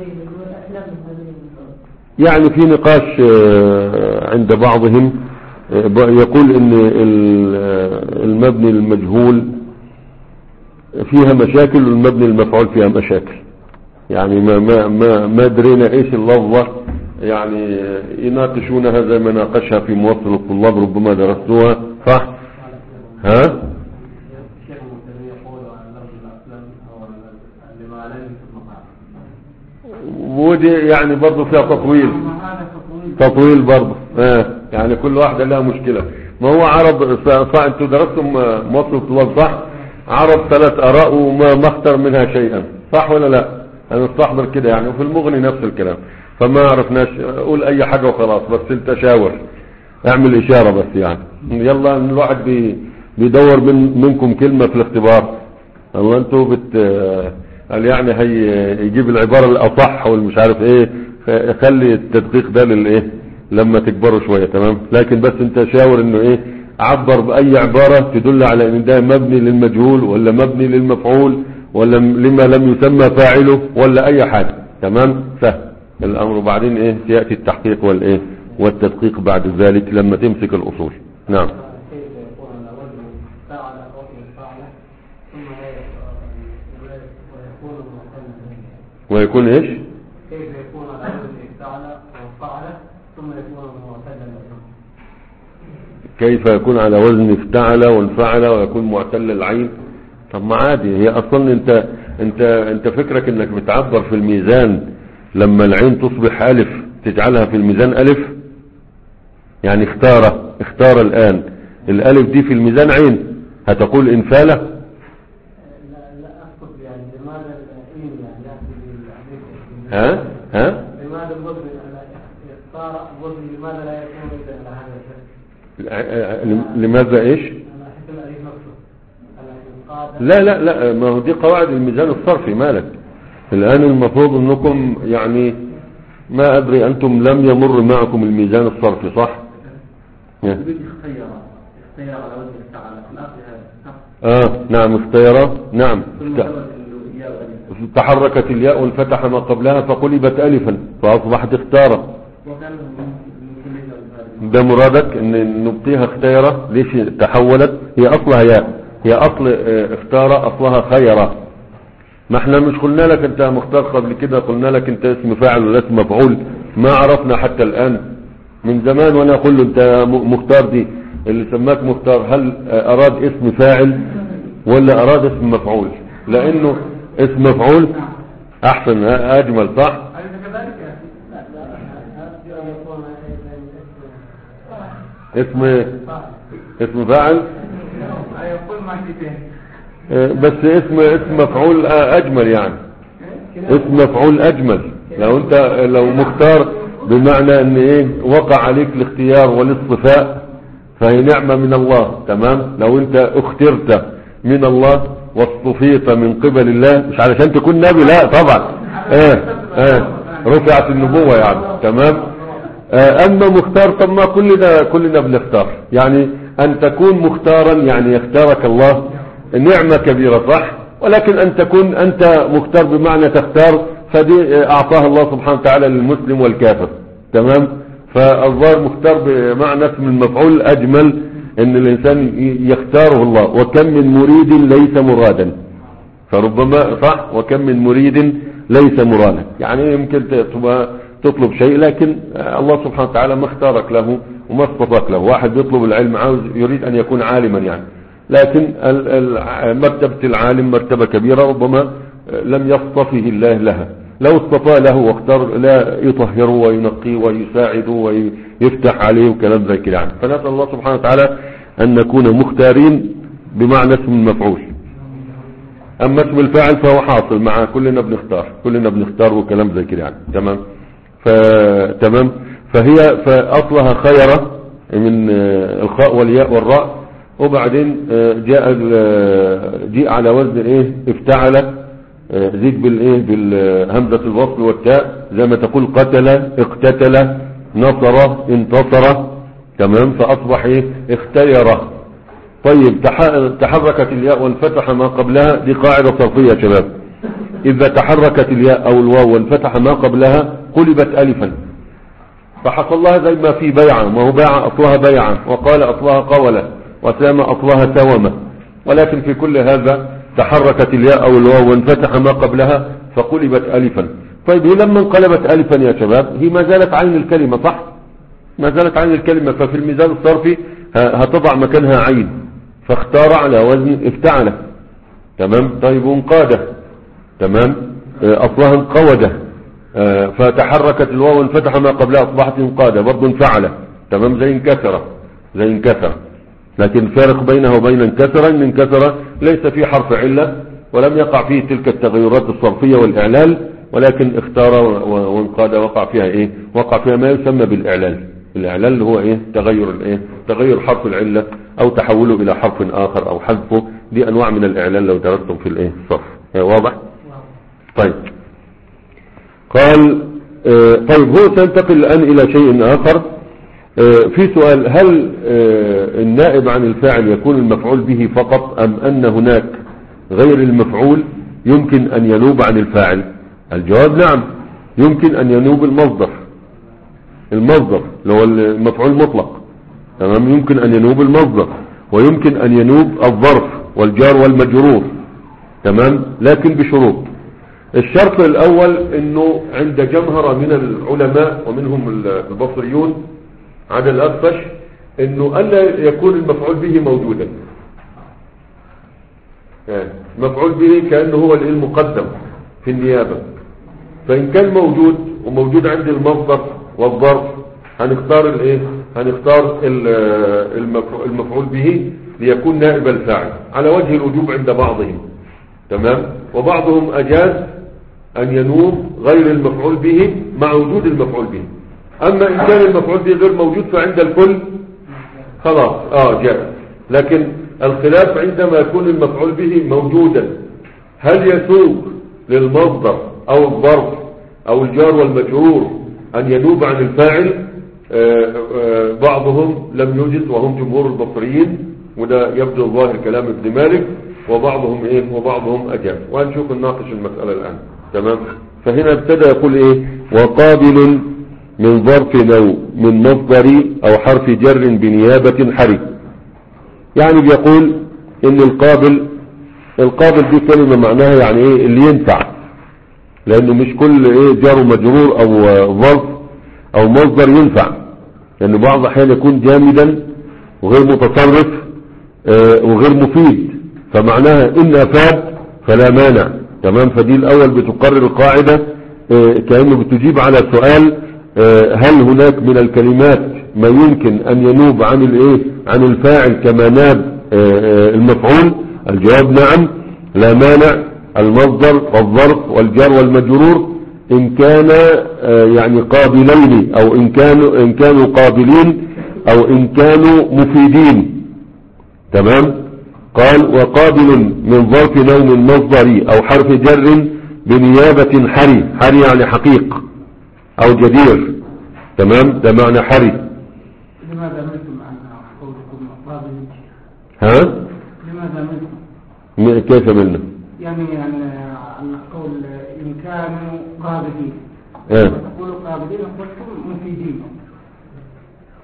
يعني في نقاش عند بعضهم يقول ان المبني للمجهول فيها مشاكل والمبني للمفعول فيها مشاكل. يعني ما ما ما ما درينا ايش اللفظة، يعني يناقشونها زي ما ناقشها في موصل الطلاب، ربما درستوها صح؟ ها؟ ودي يعني برضو فيها تطويل تطويل برضو. اه يعني كل واحدة لها مشكلة. ما هو عرب صح؟ انتوا درستم موصل الطلاب صح؟ عرب ثلاث اراء وما ما اختار منها شيئا، صح ولا لا؟ انا استحضر كده يعني. وفي المغني نفس الكلام. فما عرفناش قول اي حاجة وخلاص، بس انت شاور اعمل اشارة بس يعني. يلا الواحد بي بيدور من منكم كلمة في الاختبار. الله انتوا بت قال يعني هي يجيب العبارة الاصح والمش عارف ايه، خلي التدقيق ده للايه لما تكبروا شوية. تمام. لكن بس انت شاور انه ايه عبر باي عبارة تدل على ان ده مبني للمجهول ولا مبني للمفعول ولا لما لم يسمى فاعله ولا اي حاجة. تمام سهل الامر. وبعدين ايه سيأتي التحقيق والايه والتدقيق بعد ذلك لما تمسك الاصول. نعم. ويكون ايش؟ كيف يكون على وزن افتعل وفعل ثم يكون معتلا؟ كيف يكون على وزن افتعل وانفعل ويكون معتل العين؟ طب ما عادي. هي اصلا انت انت انت فكرك انك بتعبر في الميزان لما العين تصبح الف تجعلها في الميزان الف. يعني اختار اختار الان الالف دي في الميزان عين، هتقول انفاله؟ ها ها لماذا الوزن اختار الوزن لماذا لا يكون مثل هذا؟ لماذا ايش؟ لا لا لا ما هو دي قواعد الميزان الصرفي. مالك الان المفروض انكم يعني ما ادري انتم لم يمر معكم الميزان الصرفي صح؟ اختيار اختيار على وزن افتعل اه نعم اختيار. نعم تحركت الياء وانفتح ما قبلها فقلبت ألفا فأصبحت اختارة. ده مرادك ان نبقيها اختيارة؟ ليش تحولت؟ هي اصلها ياء، هي اصل اختارة اصلها خيرة. ما احنا مش قلنا لك انت مختار قبل كده؟ قلنا لك انت اسم فاعل ولا اسم مفعول؟ ما عرفنا حتى الان من زمان وانا اقول له انت مختار دي اللي سماك مختار هل اراد اسم فاعل ولا اراد اسم مفعول؟ لانه اسم مفعول احسن اجمل صح. اسم اسم فاعل بس اسم اسم مفعول اجمل يعني. اسم مفعول اجمل. لو انت لو مختار بمعنى ان ايه وقع عليك الاختيار والاصطفاء فهي نعمة من الله. تمام. لو انت اخترت من الله واصطفيت من قبل الله مش علشان تكون نبي، لا طبعا اه اه رفعت النبوة يعني. تمام. اه اما مختار طب ما كلنا كلنا بنختار يعني. ان تكون مختارا يعني يختارك الله نعمة كبيرة صح. ولكن ان تكون انت مختار بمعنى تختار فدي اعطاها الله سبحانه وتعالى للمسلم والكافر. تمام. فالظاهر مختار بمعنى اسم المفعول اجمل ان الانسان يختاره الله، وكم من مريد ليس مرادا، فربما صح وكم من مريد ليس مرادا، يعني يمكن تطلب شيء لكن الله سبحانه وتعالى ما اختارك له وما اصطفاك له. واحد يطلب العلم عاوز يريد ان يكون عالما يعني، لكن مرتبة العالم مرتبة كبيرة ربما لم يصطفه الله لها، لو اصطفى له واختار لا يطهره وينقيه ويساعده ويفتح عليه وكلام زي كده يعني. فنسأل الله سبحانه وتعالى ان نكون مختارين بمعنى اسم المفعول. اما اسم الفاعل فهو حاصل مع كلنا بنختار، كلنا بنختار وكلام زي كده يعني. تمام فتمام فهي فاصلها خيرة من الخاء والياء والراء، وبعدين جاء جاء على وزن ايه افتعل، زيد بالايه بالهمزة الوصل والتاء، زي ما تقول قتل اقتتل نصر انتصر. تمام فاصبح ايه اختير. طيب تحركت الياء وانفتح ما قبلها، دي قاعدة صرفية يا شباب، اذا تحركت الياء او الواو وانفتح ما قبلها قلبت الفا، فحصل لها زي ما في بيعة، ما هو بيعة اصلها بيعة، وقال اصلها قولة، وسام اصلها سومة، ولكن في كل هذا تحركت الياء او الواو وانفتح ما قبلها فقلبت الفا. طيب هي لما انقلبت الفا يا شباب هي ما زالت عين الكلمة صح، ما زالت عين الكلمة، ففي الميزان الصرفي هتضع مكانها عين، فاختار على وزن افتعل. تمام طيب وانقاده، تمام اصلها انقوده، فتحركت الواو وانفتح ما قبلها اصبحت انقاده، برضه انفعل. تمام زي انكسر، زي انكسر، لكن فرق بينها وبين انكسر ان انكسر ليس فيه حرف علة ولم يقع فيه تلك التغيرات الصرفية والاعلال، ولكن اختار وانقاد وقع فيها ايه، وقع فيها ما يسمى بالاعلال. الاعلال هو ايه تغير الايه تغير حرف العلة او تحوله الى حرف اخر او حذفه، دي انواع من الاعلال لو درستم في الايه الصرف. واضح؟ طيب قال اه طيب هو سينتقل الان الى شيء اخر. اه في سؤال، هل اه النائب عن الفاعل يكون المفعول به فقط ام ان هناك غير المفعول يمكن ان ينوب عن الفاعل؟ الجواب نعم، يمكن ان ينوب المصدر، المصدر اللي هو المفعول المطلق. تمام يمكن ان ينوب المصدر، ويمكن ان ينوب الظرف والجار والمجرور. تمام لكن بشروط. الشرط الاول انه عند جمهرة من العلماء ومنهم البصريون عدا الاخفش انه الا يكون المفعول به موجودا، يعني المفعول به كأنه هو المقدم في النيابة، فان كان موجود وموجود عند المصدر والظرف هنختار الايه هنختار المفعول به ليكون نائب الفاعل على وجه الوجوب عند بعضهم. تمام وبعضهم اجاز ان ينوب غير المفعول به مع وجود المفعول به. اما ان كان المفعول به غير موجود فعند الكل خلاص اه جاء. لكن الخلاف عندما يكون المفعول به موجودا، هل يسوق للمصدر او الظرف او الجار والمجرور ان ينوب عن الفاعل؟ آآ آآ بعضهم لم يجز وهم جمهور البصريين، وده يبدو ظاهر كلام ابن مالك، وبعضهم ايه وبعضهم اجاب، وهنشوف نناقش المسألة الان. تمام فهنا ابتدى يقول ايه وقابل من ظرف لو من مصدر او حرف جر بنيابة حري، يعني بيقول ان القابل القابل دي كلمة معناها يعني ايه اللي ينفع، لانه مش كل ايه جار ومجرور او ظرف او مصدر ينفع، لان بعض الاحيان يكون جامدا وغير متصرف اه وغير مفيد، فمعناها ان افاد فلا مانع. تمام فدي الاول بتقرر القاعدة اه كأنه بتجيب على سؤال اه هل هناك من الكلمات ما يمكن ان ينوب عن الايه عن الفاعل كما ناب اه المفعول؟ الجواب نعم، لا مانع. المصدر والظرف والجار والمجرور ان كان يعني قابلين، او ان كانوا ان كانوا قابلين، او ان كانوا مفيدين. تمام قال وقابل من ظرف نوم مصدري او حرف جر بنيابة حري، حري يعني حقيق او جدير. تمام ده معنى حري. لماذا ملتم عن قولكم قابل؟ ها لماذا ملتم؟ كيف ملنا؟ يعني عن قول إن كانوا قابلين، اه تقولوا قابلين قلتم مفيدين.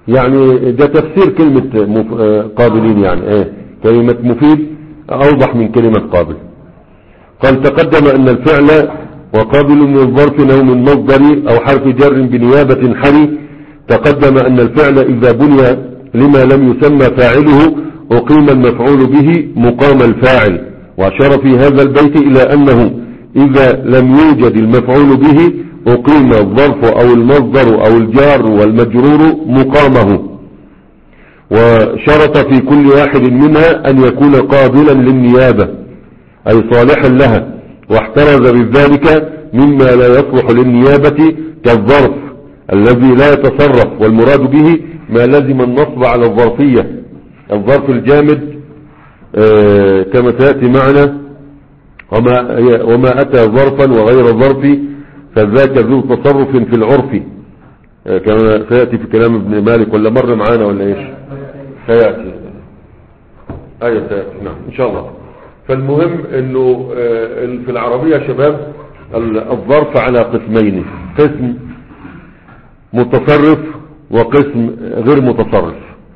يعني ده تفسير كلمة مف... قابلين يعني ايه كلمة مفيد اوضح من كلمة قابل. قال تقدم ان الفعل وقابل من الظرف او من مصدر او حرف جر بنيابة حري. تقدم ان الفعل اذا بني لما لم يسمى فاعله اقيم المفعول به مقام الفاعل. واشار في هذا البيت الى انه اذا لم يوجد المفعول به اقيم الظرف او المصدر او الجار والمجرور مقامه. وشرط في كل واحد منها ان يكون قابلا للنيابة اي صالحا لها، واحترز بذلك مما لا يصلح للنيابة كالظرف الذي لا يتصرف، والمراد به ما لزم النصب على الظرفية. الظرف الجامد آه كما سيأتي معنا وما, وما أتى ظرفا وغير ظرف فذاك ذو تصرف في العرف آه كما سيأتي في كلام ابن مالك. ولا مر معانا ولا ايش سيأتي ايوه سيأتي نعم ان شاء الله. فالمهم انه آه في العربية يا شباب الظرف على قسمين، قسم متصرف وقسم غير متصرف.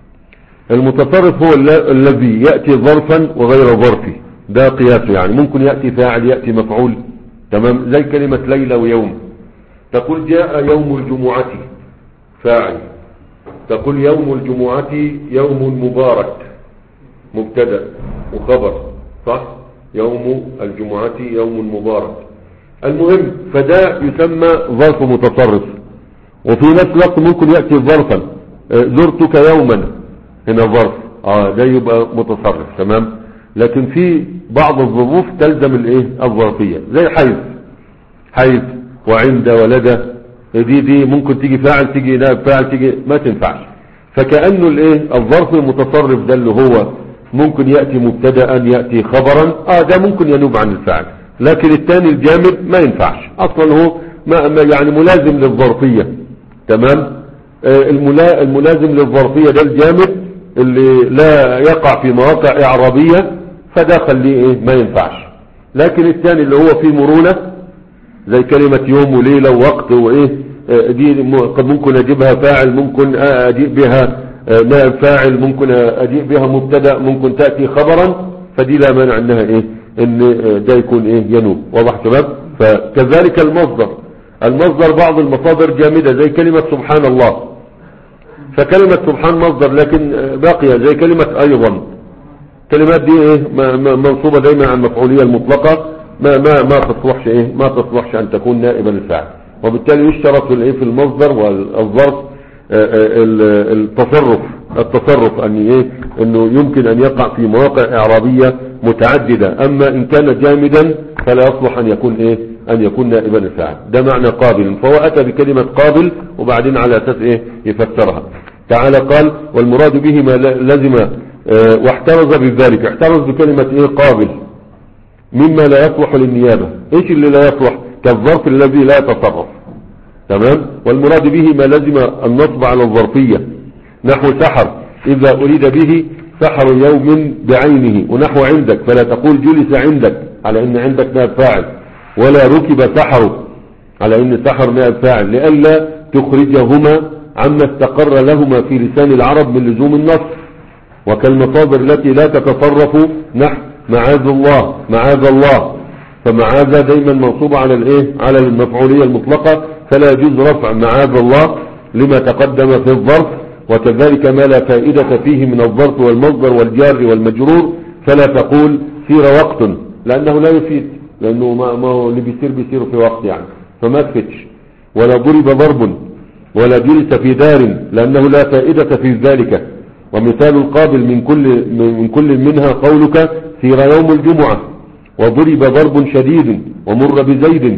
المتصرف هو الذي يأتي ظرفا وغير ظرفي، ده قياسه، يعني ممكن يأتي فاعل يأتي مفعول، تمام، زي كلمة ليلة ويوم. تقول جاء يوم الجمعة فاعل، تقول يوم الجمعة يوم مبارك مبتدأ وخبر، صح، يوم الجمعة يوم مبارك. المهم فده يسمى ظرف متصرف. وفي نفس الوقت ممكن يأتي ظرفا، زرتك يوما، هنا ظرف، اه ده يبقى متصرف، تمام. لكن في بعض الظروف تلزم الايه الظرفية، زي حيث حيث وعند ولدى، دي دي ممكن تيجي فاعل تيجي نائب فاعل تيجي ما تنفعش. فكأنه الايه الظرف المتصرف ده اللي هو ممكن يأتي مبتدأ يأتي خبرا، اه ده ممكن ينوب عن الفاعل. لكن الثاني الجامد ما ينفعش اصلا، هو ما يعني ملازم للظرفية، تمام. آه الملازم للظرفية ده الجامد اللي لا يقع في مواقع اعرابية، فده خليه ايه ما ينفعش. لكن الثاني اللي هو فيه مرونة زي كلمة يوم وليلة ووقت وايه، آه دي قد ممكن اجيبها فاعل، ممكن اجيب بها نائب فاعل، ممكن اجيب بها مبتدا، ممكن تأتي خبرا، فدي لا مانع انها ايه ان ده يكون ايه ينوب. واضح شباب؟ فكذلك المصدر، المصدر بعض المصادر جامدة زي كلمة سبحان الله، فكلمة سبحان مصدر لكن باقية، زي كلمة ايضا. كلمات دي ايه منصوبة دايما عن المفعولية المطلقة، ما ما ما تصلحش ايه ما تصلحش ان تكون نائبا للفاعل. وبالتالي يشترط في الايه في المصدر والظرف التصرف التصرف ان ايه انه يمكن ان يقع في مواقع اعرابية متعددة. اما ان كان جامدا فلا يصلح ان يكون ايه ان يكون نائبا للفاعل. ده معنى قابل، فهو اتى بكلمة قابل وبعدين على اساس ايه يفسرها. تعالى قال والمراد به ما لزم اه واحترز بذلك، احترز بكلمة ايه قابل مما لا يصلح للنيابة. ايش اللي لا يصلح؟ كالظرف الذي لا يتصرف، تمام. والمراد به ما لزم النصب على الظرفية، نحو سحر إذا أريد به سحر يوم بعينه، ونحو عندك فلا تقول جلس عندك على إن عندك نائب فاعل، ولا ركب سحر على إن سحر نائب فاعل، لئلا تخرجهما عما استقر لهما في لسان العرب من لزوم النص. وكالمصادر التي لا تتصرف نحو معاذ الله معاذ الله، فمعاذ دايما منصوبة على الايه على المفعولية المطلقة، فلا يجوز رفع معاذ الله لما تقدم في الظرف. وكذلك ما لا فائدة فيه من الظرف والمصدر والجار والمجرور، فلا تقول سير وقت لأنه لا يفيد، لأنه ما, ما هو اللي بيصير بيصير في وقت يعني، فما تفتش. ولا ضرب ضرب ولا جلس في دار لأنه لا فائدة في ذلك. ومثال القابل من كل من كل منها قولك سير يوم الجمعة، وضرب ضرب شديد ومر بزيد،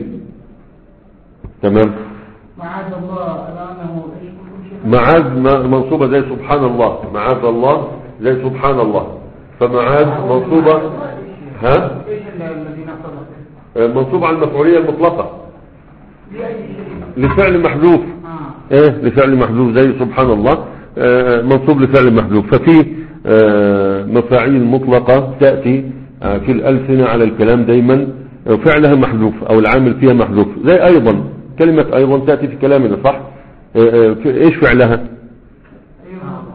تمام. معاذ الله لأنه معاذ منصوبة زي سبحان الله، معاذ الله زي سبحان الله، فمعاذ منصوبة ها منصوبة على المفعولية المطلقة لفعل محذوف، ايه لفعل محذوف زي سبحان الله منصوب لفعل محذوف. ففي مفاعيل مطلقة تأتي في الألسنة على الكلام دايما فعلها محذوف او العامل فيها محذوف، زي ايضا، كلمة ايضا تأتي في كلامنا، صح؟ ايش فعلها؟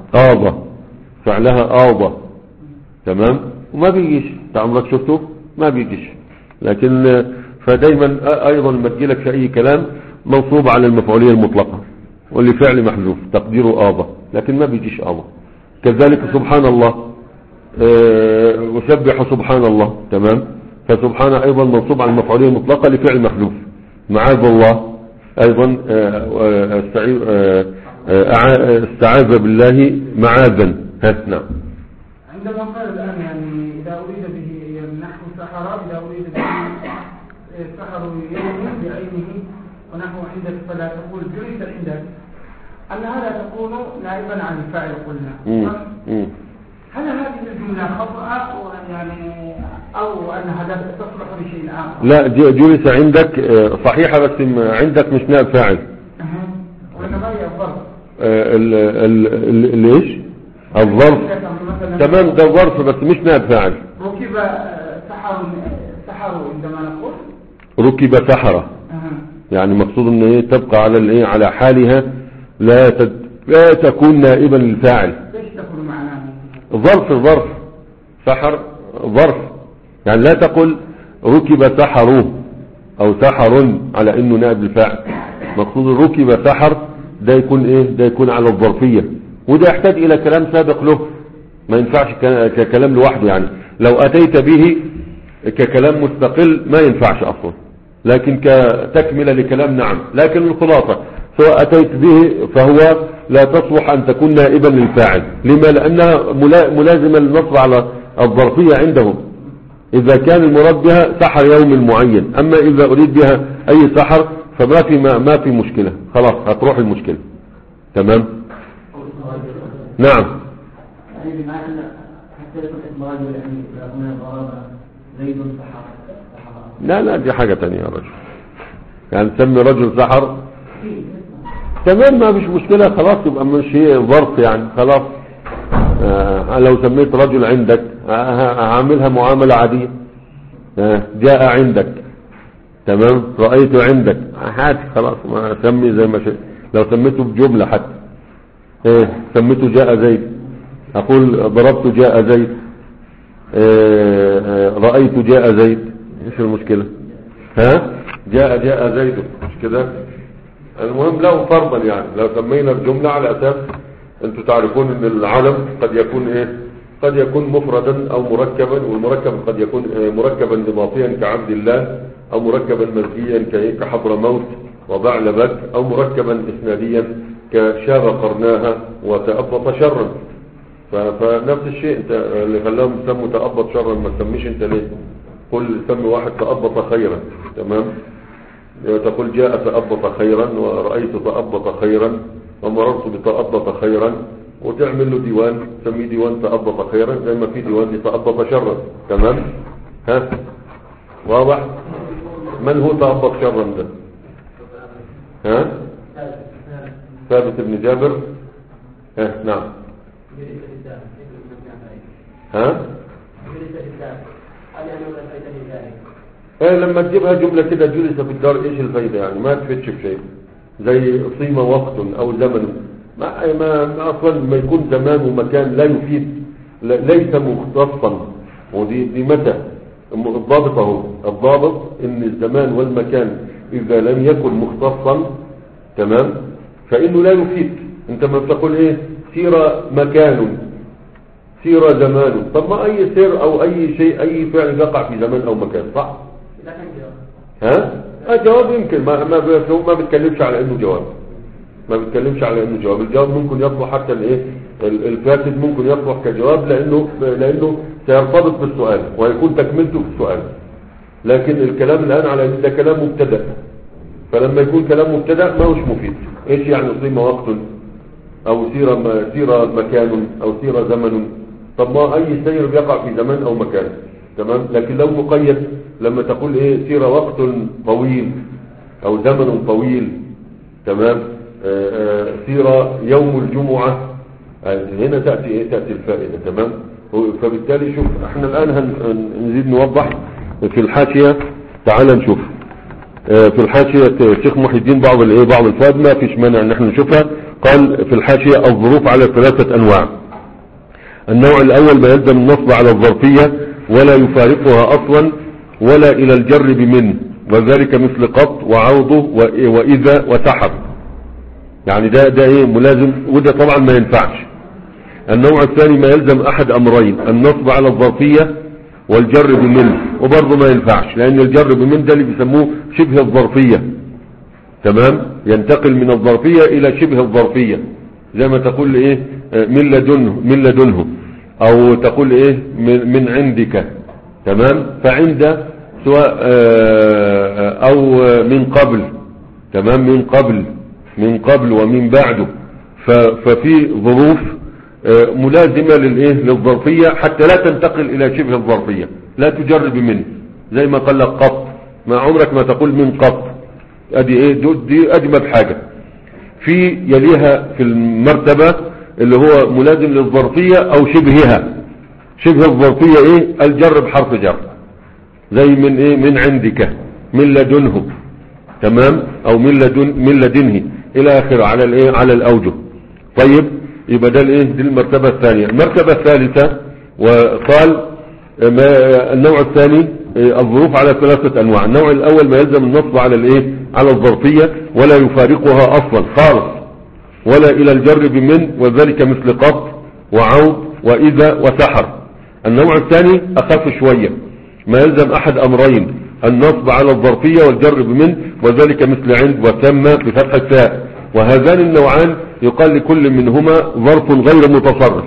آضة، فعلها آضة، تمام، وما بيجيش. انت عمرك شفته؟ ما بيجيش. لكن فدايما ايضا لما تجيلك في اي كلام منصوب على المفعولية المطلقة واللي فعل محذوف تقديره آضة، لكن ما بيجيش آضة. كذلك سبحان الله، أه وسبح سبحان الله، تمام، فسبحان ايضا منصوب على المفعولية المطلقة لفعل محذوف. معاذ الله ايضا أه أه أه استعاذ بالله معاذا. نعم. عندما قال الآن يعني إذا أريد به نحو سحر، إذا أريد به سحر يوم بعينه ونحو عندك فلا تقول جلس عندك، أن هذا تكون نائبا عن الفاعل قلنا. هل هذه الجملة خطأ يعني أو أن هذا تصلح لشيء آخر؟ لا، جلس عندك صحيحة، بس عندك مش نائب فاعل. وإنما هي الظرف. ليش؟ الظرف، تمام، ده ظرف بس مش نائب فاعل. ركب سحر، سحر عندما نقول ركب سحرة، يعني مقصود ان ايه تبقى على الايه على حالها، لا تد... لا تكون نائبا للفاعل. ليش تكون معناه ظرف؟ ظرف سحر ظرف، يعني لا تقل ركب سحره او سحر على انه نائب للفاعل. مقصود ركب سحر ده يكون ايه، ده يكون على الظرفية، وده يحتاج الى كلام سابق له، ما ينفعش ككلام لوحده. يعني لو اتيت به ككلام مستقل ما ينفعش اصلا، لكن كتكملة لكلام نعم. لكن الخلاصة سواء اتيت به فهو لا تصلح ان تكون نائبا للفاعل. لما؟ لانها ملازمة للنصب على الظرفية عندهم اذا كان المراد بها سحر يوم معين. اما اذا اريد بها اي سحر فما في ما, ما في مشكلة، خلاص هتروح المشكلة. تمام. نعم. يعني بمعنى حتى يكون اسم رجل يعني هنا ضرب زيد سحر. لا لا، دي حاجة تانية يا رجل، يعني تسمي رجل سحر تمام ما فيش مشكلة، خلاص يبقى مش هي ظرف يعني، خلاص. آه لو سميت رجل عندك هعملها معاملة عادية. آه جاء عندك، تمام، رأيت عندك، هات خلاص، ما سمي زي ما شئت. لو سميته بجملة حتى، ايه سميته جاء زيد، اقول ضربت جاء زيد، إيه رأيت جاء زيد، ايش المشكلة؟ ها جاء جاء زيد، مش كده؟ المهم له فرضا يعني لو سمينا الجملة على اساس انتوا تعرفون ان العلم قد يكون ايه، قد يكون مفردا او مركبا، والمركب قد يكون مركبا نباطيا كعبد الله، او مركبا مزجيا كحضر موت وبعلبك، او مركبا اسناديا كشاب قرناها وتأبط شرا. فنفس الشيء انت اللي خلاهم يسموا تأبط شرا، ما تسميش انت ليه؟ قل سمي واحد تأبط خيرا، تمام، تقول جاء تأبط خيرا، ورأيت تأبط خيرا، ومررت بتأبط خيرا، وتعمل له ديوان تسميه ديوان تأبط خيرا زي ما في ديوان لتأبط شرا. تمام. ها واضح؟ من هو تأبط شرا ده؟ ها ثابت بن جابر. ها نعم. ها ايه لما تجيبها جملة كده جلس في الدار، ايش الفايدة يعني؟ ما تفتش بشيء. زي صيم وقت او زمن، ما, ما اصلا ما يكون زمان ومكان لا يفيد، ليس مختصا. ودي دي متى الضابط اهو، الضابط ان الزمان والمكان اذا لم يكن مختصا، تمام، فانه لا يفيد. انت ما بتقول ايه سير مكان، سير زمان، طب ما اي سير او اي شيء اي فعل يقع في زمان او مكان، صح؟ ها الجواب يمكن ما ما ما بتكلمش على انه جواب، ما بتكلمش على انه جواب. الجواب ممكن يصلح حتى الايه الفاسد ممكن يصلح كجواب، لانه لانه سيرتبط بالسؤال ويكون تكملته في السؤال. لكن الكلام الان على ده كلام مبتدا، فلما يكون كلام مبتدا ما هوش مفيد. ايش يعني صيم وقت او سير سير مكان او سير زمن؟ طب ما اي سير بيقع في زمان او مكان، تمام. لكن لو مقيد لما تقول ايه سير وقت طويل او زمن طويل، تمام، آآ آآ سير يوم الجمعة، هنا تأتي ايه تأتي الفائدة، تمام. فبالتالي شوف احنا الان هنزيد نوضح في الحاشية. تعال نشوف في الحاشية الشيخ محي الدين بعض الايه بعض الفوائد، ما فيش مانع ان احنا نشوفها قال في الحاشية الظروف على ثلاثة أنواع. النوع الأول ما يلزم النصب على الظرفية ولا يفارقها أصلا ولا إلى الجر بمن، وذلك مثل قط وعوضه وإذا وسحب. يعني ده ده ايه ملازم، وده طبعا ما ينفعش. النوع الثاني ما يلزم أحد أمرين، النصب على الظرفية والجر بمن، وبرضه ما ينفعش لأن الجر بمن ده اللي بيسموه شبه الظرفية. تمام، ينتقل من الظرفية إلى شبه الظرفية، زي ما تقول ايه من لدنه من لدنه، او تقول ايه من عندك. تمام، فعند سواء او من قبل. تمام، من قبل من قبل ومن بعده. ففي ظروف ملازمة للايه للظرفية حتى لا تنتقل الى شبه الظرفية، لا تجرب منه، زي ما قال لك قط، ما عمرك ما تقول من قط. ادي ايه دي اجمد حاجة. في يليها في المرتبة اللي هو ملازم للظرفية او شبهها. شبه الظرفية ايه الجر بحرف جر، زي من ايه من عندك، من لدنه. تمام، او من لدن من لدنه الى اخره على الايه على الاوجه. طيب، يبقى ده الايه دي المرتبة الثانية. المرتبة الثالثة وقال ما النوع الثاني الظروف على ثلاثة انواع. النوع الاول ما يلزم النصب على الايه على الظرفية ولا يفارقها اصلا خالص ولا الى الجر بمن، وذلك مثل قط وعوض واذا وسحر. النوع الثاني اخف شوية، ما يلزم احد امرين، النصب على الظرفية والجر بمن، وذلك مثل عند وسمى بفتح التاء. وهذان النوعان يقال لكل منهما ظرف غير متصرف.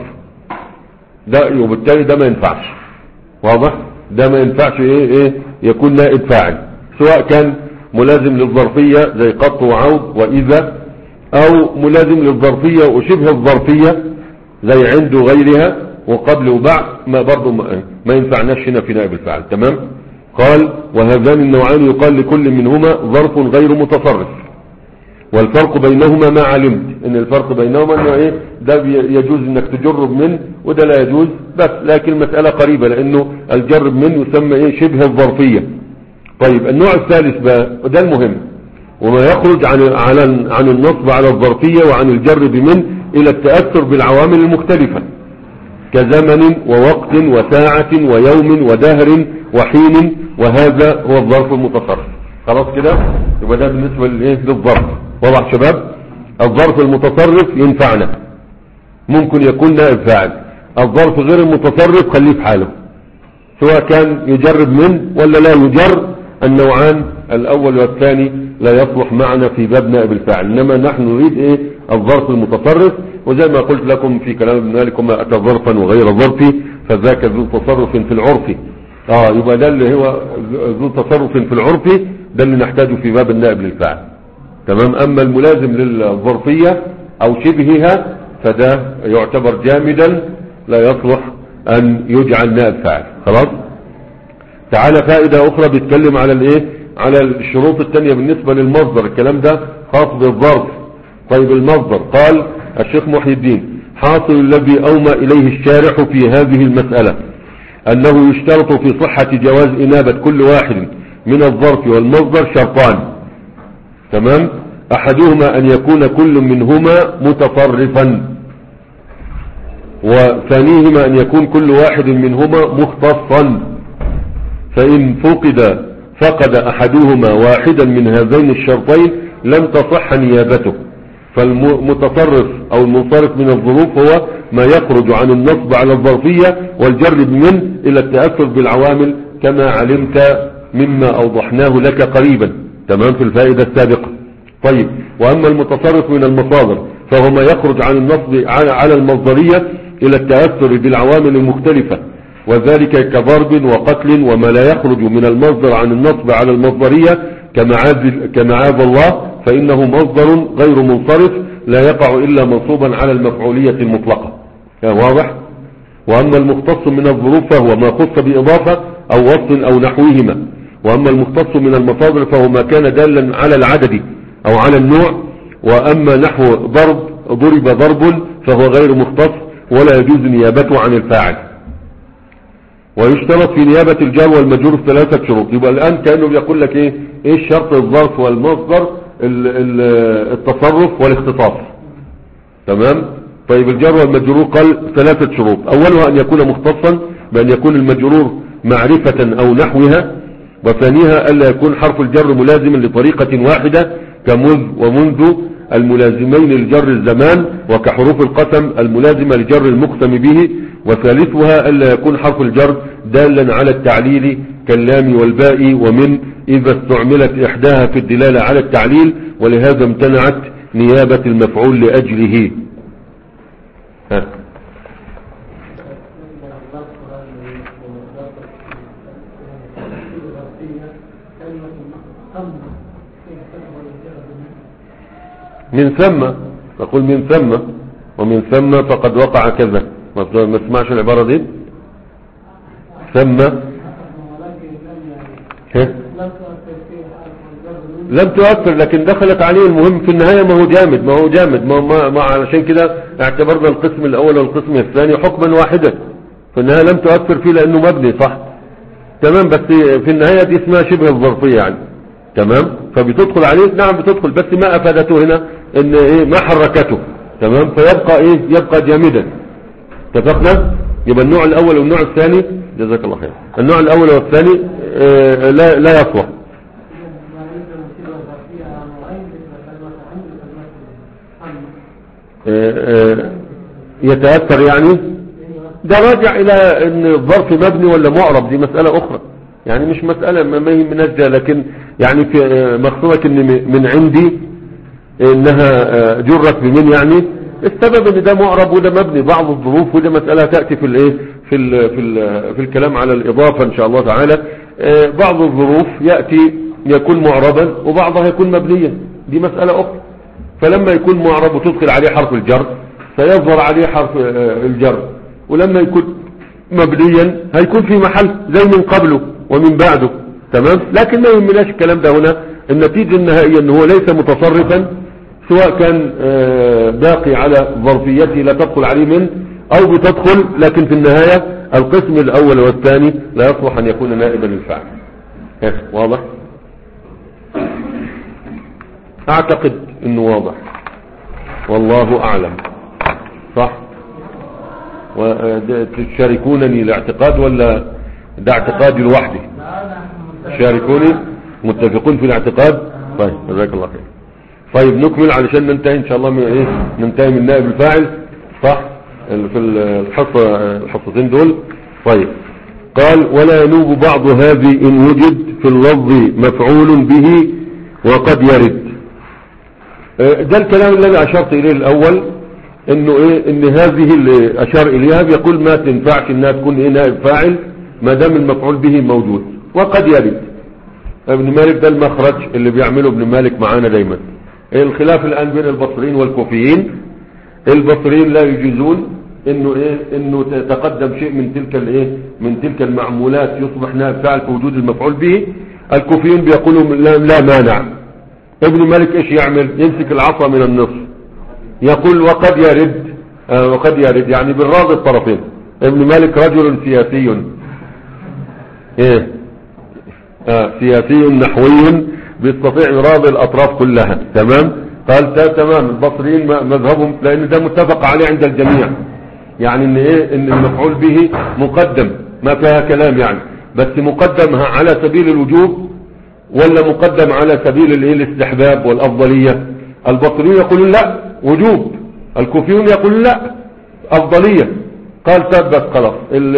ده وبالتالي ده ما ينفعش. واضح؟ ده ما ينفعش ايه ايه يكون نائب فاعل، سواء كان ملازم للظرفية زي قط وعوض واذا، او ملازم للظرفية وشبه الظرفية زي عند وغيرها وقبل وبعد، ما برضو ما ينفعناش هنا في نائب الفاعل. تمام. قال وهذان النوعان يقال لكل منهما ظرف غير متصرف، والفرق بينهما ما علمت ان الفرق بينهما انه ايه ده يجوز انك تجرب منه وده لا يجوز، بس لكن مسألة قريبة لانه الجرب منه يسمى ايه شبه الظرفية. طيب، النوع الثالث بقى وده المهم، وما يخرج عن عن عن النصب على الظرفية وعن الجر بمن الى التأثر بالعوامل المختلفة كزمن ووقت وساعة ويوم ودهر وحين، وهذا هو الظرف المتصرف. خلاص كده، يبقى ده بالنسبة للايه للظرف. واضح شباب؟ الظرف المتصرف ينفعنا، ممكن يكون نائب فاعل. الظرف غير المتصرف خليه في حاله، سواء كان يجرب من ولا لا يجر. النوعان الاول والثاني لا يصلح معنا في باب نائب الفاعل، انما نحن نريد ايه الظرف المتصرف. وزي ما قلت لكم في كلام ابن مالك ما اتى ظرفا وغير ظرفي فذاك ذو تصرف في العرف. اه يبقى ده اللي هو ذو تصرف في العرف، ده اللي نحتاجه في باب النائب للفاعل. تمام. اما الملازم للظرفية او شبهها فده يعتبر جامدا لا يصلح ان يجعل نائب فاعل. خلاص. تعالى فائدة اخرى بيتكلم على الايه على الشروط التانية بالنسبة للمصدر. الكلام ده خاص بالظرف. طيب، المصدر قال الشيخ محي الدين حاصل الذي اومى اليه الشارح في هذه المسألة انه يشترط في صحة جواز انابة كل واحد من الظرف والمصدر شرطان. تمام. احدهما ان يكون كل منهما متصرفا، وثانيهما ان يكون كل واحد منهما مختصا. فان فقد فقد احدهما واحدا من هذين الشرطين لم تصح نيابته. فالمتصرف او المنصرف من الظروف هو ما يخرج عن النصب على الظرفية والجر من الى التأثر بالعوامل كما علمت مما اوضحناه لك قريبا. تمام، في الفائدة السابقة. طيب، واما المتصرف من المصادر فهو ما يخرج عن النصب على المصدرية الى التأثر بالعوامل المختلفة، وذلك كضرب وقتل وما لا يخرج من المصدر عن النصب على المصدرية كمعاذ الله، فإنه مصدر غير منصرف لا يقع إلا منصوبا على المفعولية المطلقة. واضح؟ وأما المختص من الظروف فهو ما خص بإضافة أو وصف أو نحوهما. وأما المختص من المصادر فهو ما كان دالا على العدد أو على النوع. وأما نحو ضرب ضرب ضرب فهو غير مختص ولا يجوز نيابته عن الفاعل. ويشترط في نيابة الجار والمجرور ثلاثة شروط. يبقى الآن كأنه بيقول لك ايه ايه الشرط الظرف والمصدر التصرف والاختصاص. تمام. طيب الجر والمجرور قال ثلاثة شروط، اولها ان يكون مختصا بان يكون المجرور معرفة او نحوها، وثانيها الا يكون حرف الجر ملازما لطريقة واحدة كمذ ومنذ الملازمين لجر الزمان، وكحروف القسم الملازمة لجر المقسم به، وثالثها الا يكون حرف الجر دالا على التعليل كاللام والباء ومن اذا استعملت احداها في الدلالة على التعليل، ولهذا امتنعت نيابة المفعول لاجله. ها. من ثم تقول من ثم ومن ثم فقد وقع كذا، ما تسمعش العبارة دي؟ ثم لم تؤثر لكن دخلت عليه، المهم في النهاية ما هو جامد ما هو جامد ما, ما, ما علشان كده اعتبرنا القسم الاول والقسم الثاني حكما واحدا، في النهاية لم تؤثر فيه لانه مبني صح تمام، بس في النهاية دي اسمها شبه الظرفية يعني تمام، فبتدخل عليه نعم بتدخل، بس ما افادته هنا ان ايه ما حركته تمام، فيبقى ايه يبقى جامدا. اتفقنا؟ يبقى النوع الاول والنوع الثاني جزاك الله خير، النوع الاول والثاني اه لا لا يصلح. اه اه يتأثر يعني، ده راجع الى ان الظرف مبني ولا معرب، دي مسألة اخرى يعني، مش مسألة ما هي من أجل، لكن يعني في مقصودك ان من عندي انها جرت بمن، يعني السبب ان ده معرب وده مبني، بعض الظروف وده مسألة تأتي في الايه في ال في ال في الكلام على الإضافة ان شاء الله تعالى، بعض الظروف يأتي يكون معربا وبعضها يكون مبنيا، دي مسألة اخرى. فلما يكون معرب وتدخل عليه حرف الجر سيظهر عليه حرف الجر، ولما يكون مبنيا هيكون في محل زي من قبله ومن بعده تمام، لكن ما يهمناش الكلام ده هنا، النتيجة النهائية ان هو ليس متصرفا، سواء كان باقي على ظرفيته لا تدخل عليه من او بتدخل، لكن في النهاية القسم الاول والثاني لا يصلح ان يكون نائبا للفاعل. واضح؟ اعتقد انه واضح والله اعلم صح. وتشاركونني الاعتقاد ولا ده اعتقادي لوحدي؟ شاركوني متفقون في الاعتقاد؟ طيب جزاك الله خير. طيب نكمل علشان ننتهي ان شاء الله من ايه ننتهي من نائب الفاعل صح في الحصة الحصتين دول. طيب قال ولا ينوب بعض هذه ان وجد في اللفظ مفعول به وقد يرد. ده الكلام الذي اشرت اليه الاول، انه ايه ان هذه اللي اشار اليها بيقول ما تنفعش انها تكون ايه نائب فاعل ما دام المفعول به موجود وقد يرد. ابن مالك ده المخرج اللي بيعمله ابن مالك معانا دايما. الخلاف الان بين البصريين والكوفيين، البصريين لا يجيزون انه ايه انه تقدم شيء من تلك الايه من تلك المعمولات يصبح نائب فاعل في وجود المفعول به. الكوفيين بيقولوا لا, لا مانع. ابن مالك ايش يعمل؟ يمسك العصا من النصف يقول وقد يرد آه وقد يرد يعني بالراضي الطرفين. ابن مالك رجل سياسي ايه آه سياسي نحوي بيستطيع يراضي الاطراف كلها تمام. قال تمام البصريين مذهبهم لان ده متفق عليه عند الجميع، يعني ان ايه ان المفعول به مقدم ما فيها كلام يعني، بس مقدم على سبيل الوجوب ولا مقدم على سبيل الايه الاستحباب والافضلية. البصريون يقولون لا وجوب، الكوفيون يقولون لا افضلية. قال ثبت خلاص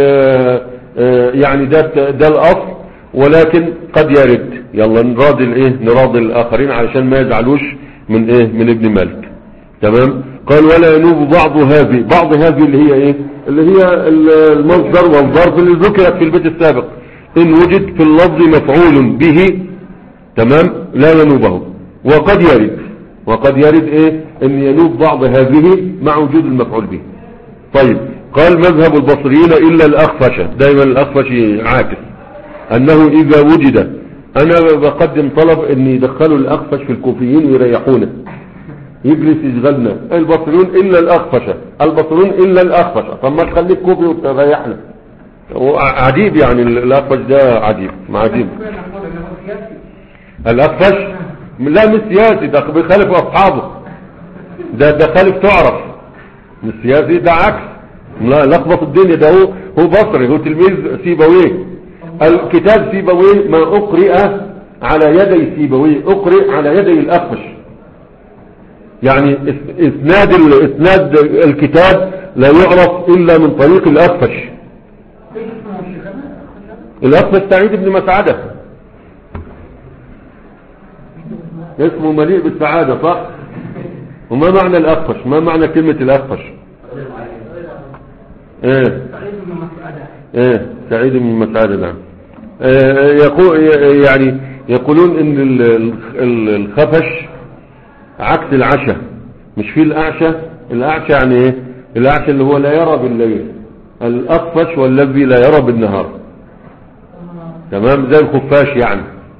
يعني ده ده الاصل، ولكن قد يرد يلا نراضي الايه نراضي الاخرين علشان ما يزعلوش من ايه من ابن مالك تمام. قال ولا ينوب بعض هذه، بعض هذه اللي هي ايه اللي هي المصدر والظرف اللي ذكرت في البيت السابق، ان وجد في اللفظ مفعول به تمام لا ينوبه. وقد يرد وقد يرد ايه ان ينوب بعض هذه مع وجود المفعول به. طيب قال مذهب البصريين الا الاخفش، دايما الاخفش عاكس، انه اذا وجد، انا بقدم طلب ان يدخلوا الاخفش في الكوفيين ويريحونا يجلس يشغلنا. البصريون الا الاخفش، البصريون الا الاخفش، طب ما تخليك كوفي وتريحنا. عجيب يعني الاخفش ده عجيب ما عجيب. الاخفش لا مش سياسي، ده بيخالف اصحابه، ده ده خالف تعرف السياسي ده عكس، لا لخبط الدنيا، ده هو هو بصري، هو تلميذ سيبويه. الكتاب سيبويه ما أقرئ على يدي سيبويه أقرئ على يدي الأخفش، يعني اسناد اسناد الكتاب لا يعرف إلا من طريق الأخفش. الأخفش سعيد بن مسعدة، اسمه مليء بالسعادة صح؟ وما معنى الأخفش؟ ما معنى كلمة الأخفش؟ ايه ايه سعيد بن مسعدة نعم. آه يقول يعني يقولون ان الخفش عكس العشاء، مش في الأعشى، الأعشى يعني ايه؟ الأعشى اللي هو لا يرى بالليل، الأخفش والذي لا يرى بالنهار، تمام؟ زي الخفاش يعني،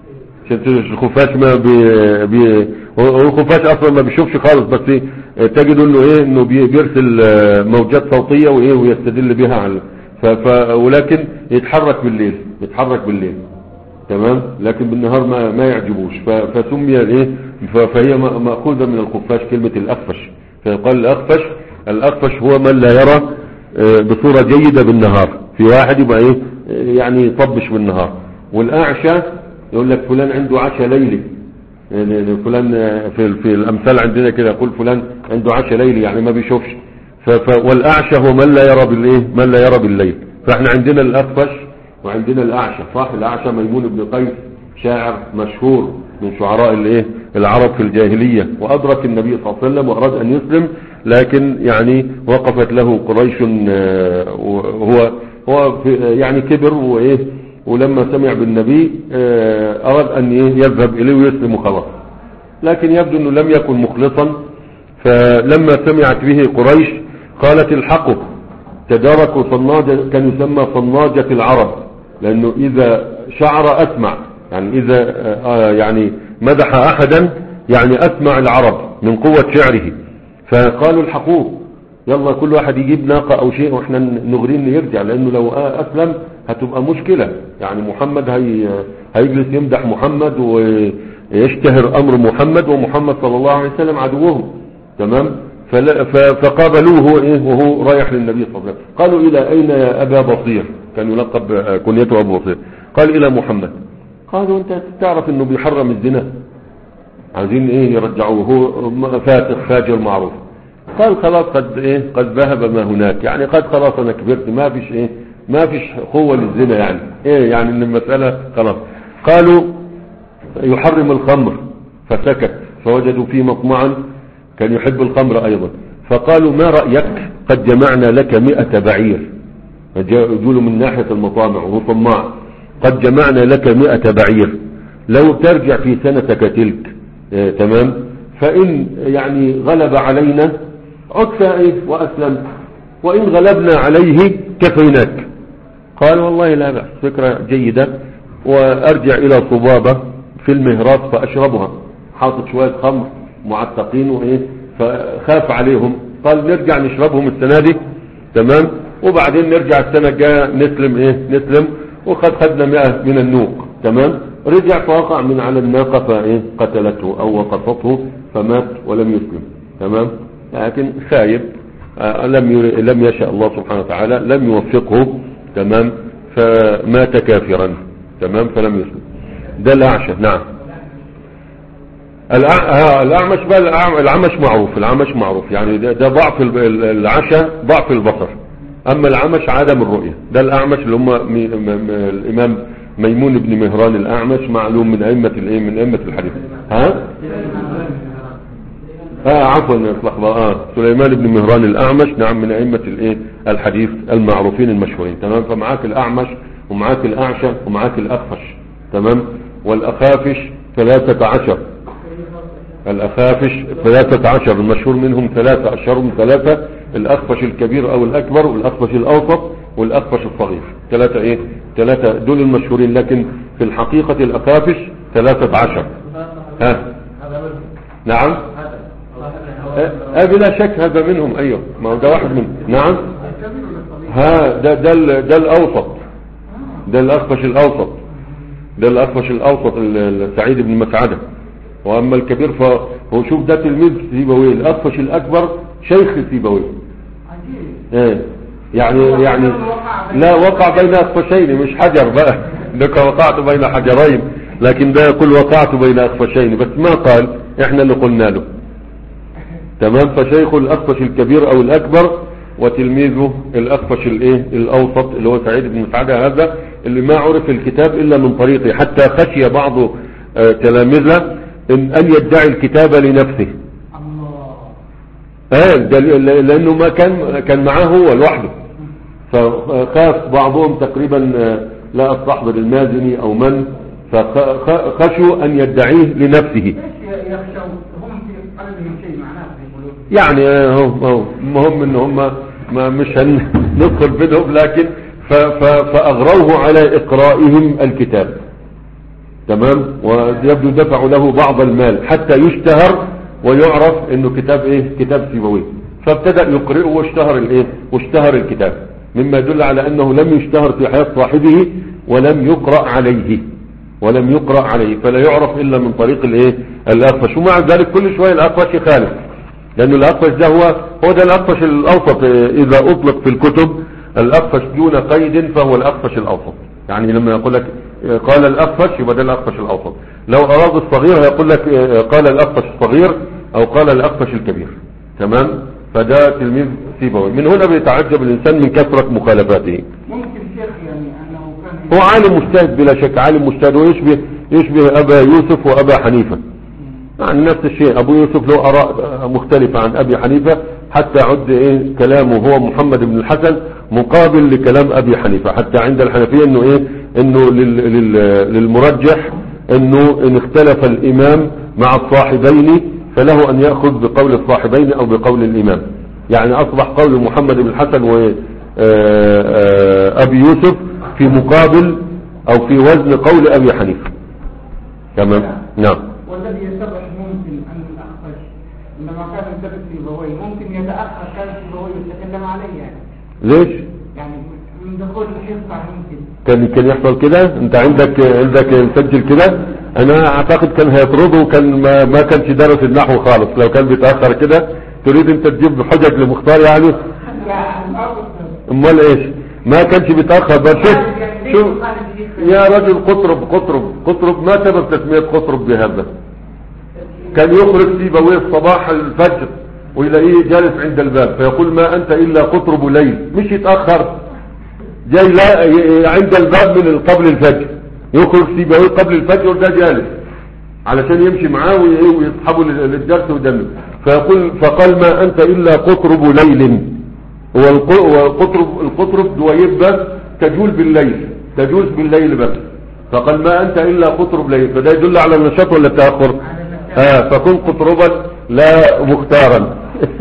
الخفاش ما بي بي والخفاش اصلا ما بيشوفش خالص، بس تجد انه ايه انه بيرسل موجات صوتية وايه ويستدل بها على ف ف ولكن يتحرك بالليل، يتحرك بالليل تمام، لكن بالنهار ما ما يعجبوش، فسمي ايه فهي مأخوذة من الخفاش كلمة الأخفش، فيقال الأخفش. الأخفش هو من لا يرى بصورة جيدة بالنهار، في واحد يبقى ايه يعني يطبش بالنهار. والأعشى يقول لك فلان عنده عشاء ليلي، يعني فلان في, في الأمثال عندنا كده يقول فلان عنده عشاء ليلي يعني ما بيشوفش. والأعشى هو من لا يرى بالايه من لا يرى بالليل. فاحنا عندنا الأخفش وعندنا الأعشى صح. الأعشى ميمون بن قيس شاعر مشهور من شعراء الايه العرب في الجاهلية، وأدرك النبي صلى الله عليه وسلم وأراد أن يسلم، لكن يعني وقفت له قريش، وهو هو يعني كبر وايه، ولما سمع بالنبي أراد أن يذهب إليه ويسلم خلاص، لكن يبدو أنه لم يكن مخلصا. فلما سمعت به قريش قالت الحقه، تداركوا صناجة، كان يسمى صناجة العرب، لأنه إذا شعر أسمع، يعني إذا يعني مدح أحدا يعني أسمع العرب من قوة شعره. فقالوا الحقوه، يلا كل واحد يجيب ناقة أو شيء وإحنا نغرين يرجع، لأنه لو أسلم هتبقى مشكلة، يعني محمد هي هيجلس يمدح محمد ويشتهر أمر محمد، ومحمد صلى الله عليه وسلم عدوهم تمام. فقابلوه إيه وهو رايح للنبي صلى الله عليه وسلم، قالوا إلى أين يا أبا بصير، كان يلقب كنيته أبو بصير، قال إلى محمد. قالوا أنت تعرف أنه بيحرم الزنا، عايزين إيه يرجعوه، هو فاتح فاجر معروف. قال خلاص قد إيه قد ذهب ما هناك، يعني قد خلاص أنا كبرت، ما فيش إيه ما فيش قوة للزنا، يعني إيه يعني إن المسألة خلاص. قالوا يحرم الخمر، فسكت، فوجدوا فيه مطمعا كان يحب الخمر أيضا، فقالوا ما رأيك قد جمعنا لك مئة بعير، يقولوا من ناحية المطامع وهو طماع، قد جمعنا لك مئة بعير لو ترجع في سنتك تلك اه تمام، فإن يعني غلب علينا عدت إيه وأسلم، وإن غلبنا عليه كفيناك. قال والله لا بأس، فكرة جيدة، وأرجع إلى صبابة في المهرات فأشربها، حاطط شوية خمر معتقين وإيه، فخاف عليهم، قال نرجع نشربهم السنة دي تمام، وبعدين نرجع السنة الجاية نسلم إيه نسلم، وقد خدنا مئة من النوق تمام. رجع فوقع من على الناقة فإيه قتلته أو وقفته فمات ولم يسلم تمام، لكن خايب، آه لم لم يشاء الله سبحانه وتعالى، لم يوفقه تمام، فمات كافرا تمام فلم يسلم. ده الأعشى. نعم. الأعمش بقى، العمش معروف، العمش معروف يعني ده, ده ضعف العشاء، ضعف البصر. أما العمش عدم الرؤية، ده الأعمش اللي هم الإمام ميمون بن مهران الأعمش، معلوم من أئمة الإيه من أئمة الحديث. ها اه عفوا اه سليمان بن مهران الأعمش، نعم، من أئمة الإيه الحديث المعروفين المشهورين تمام. فمعاك الأعمش ومعاك الأعشى ومعاك الأخفش تمام. والأخافش ثلاثة عشر، الأخافش ثلاثة عشر، المشهور منهم ثلاثة، أشهرهم ثلاثة، الأخفش الكبير أو الأكبر، والأخفش الأوسط، والأخفش الصغير، ثلاثة إيه ثلاثة دول المشهورين، لكن في الحقيقة الأخافش ثلاثة عشر. ها نعم اه بلا شك هذا منهم، أيوه ما هو ده واحد منهم. نعم ها ده ده ده الأوسط، ده الأخفش الأوسط، ده الأخفش الأوسط سعيد بن مسعدة. وأما الكبير فهو شوف ده تلميذ سيبويه، الأخفش الأكبر شيخ سيبويه ايه يعني يعني لا وقع بين اخفشين مش حجر بقى لك وقعت بين حجرين، لكن ده يقول وقعت بين اخفشين بس ما قال، احنا اللي قلنا له. تمام. فشيخ الاخفش الكبير او الاكبر وتلميذه الاخفش الايه الاوسط اللي هو سعيد بن مسعدة، هذا اللي ما عرف الكتاب الا من طريقه، حتى خشي بعض آه تلاميذه ان, أن يدعي الكتاب لنفسه. اه لانه ما كان كان معاه هو لوحده، فخاف بعضهم تقريبا لا استحضر المازني او من، فخشوا ان يدعيه لنفسه. يعني هم مهم ان هم ما مش هندخل بينهم، لكن فاغروه على اقرائهم الكتاب. تمام. ويبدو دفعوا له بعض المال حتى يشتهر ويعرف انه كتاب ايه كتاب سيبويه، فابتدأ يقرئه واشتهر الايه واشتهر الكتاب، مما يدل على انه لم يشتهر في حياة صاحبه ولم يقرأ عليه ولم يقرأ عليه فلا يعرف الا من طريق الايه الاخفش. ومع ذلك كل شوية الاخفش يخالف، لانه الاخفش ده هو هو ده الاخفش الاوسط. اذا اطلق في الكتب الاخفش دون قيد فهو الاخفش الاوسط. يعني لما يقول لك قال الاخفش يبقى ده الاخفش الاوسط، لو اراد الصغير هيقول لك قال الاخفش الصغير او قال الاخفش الكبير. تمام. فده تلميذ سيبوي. من هنا بيتعجب الانسان من كثرة مخالفاته. ممكن شيخ يعني انه كان هو عالم مجتهد بلا شك، عالم مجتهد ويشبه يشبه ابا يوسف وابا حنيفة، يعني نفس الشيء. ابو يوسف له اراء مختلفة عن ابي حنيفة، حتى عد ايه كلامه هو محمد بن الحسن مقابل لكلام ابي حنيفة، حتى عند الحنفية انه ايه انه لل لل للمرجح انه ان اختلف الامام مع الصاحبين فله ان يأخذ بقول الصاحبين او بقول الامام. يعني اصبح قول محمد بن الحسن وابي يوسف في مقابل او في وزن قول ابي حنيفة. تمام. نعم. والذي يتبع ممكن ان الاخفش لما كان ينتبه سيبويه ممكن يتاخر كان سيبويه يتكلم عليه يعني. ليش؟ يعني من دخول الحصه ممكن كان كان يحصل كده. انت عندك عندك مسجل كده. انا اعتقد كان هيطرده، وكان ما, ما كانش دارس النحو خالص لو كان بيتاخر كده. تريد انت تجيب حجج لمختار يعني؟ امال ايش؟ ما كانش بيتاخر. بس شوف شوف يا رجل قطرب قطرب قطرب ما سبب تسمية قطرب بهذا؟ كان يخرج سيبويه الصباح الفجر ويلاقيه جالس عند الباب فيقول ما انت الا قطرب ليل، مش يتاخر، جاي لا عند الباب من قبل الفجر، يخرج سيبويه قبل الفجر وده جالس علشان يمشي معاه ويصحبه للدرس ودمه، فيقول فقال ما انت الا قطرب ليل. والقطرب القطرب دويب بس تجول بالليل، تجوز بالليل بس، فقال ما انت الا قطرب ليل، فده يدل على النشاط ولا التاخر؟ اه فكن قطربا لا مختارا.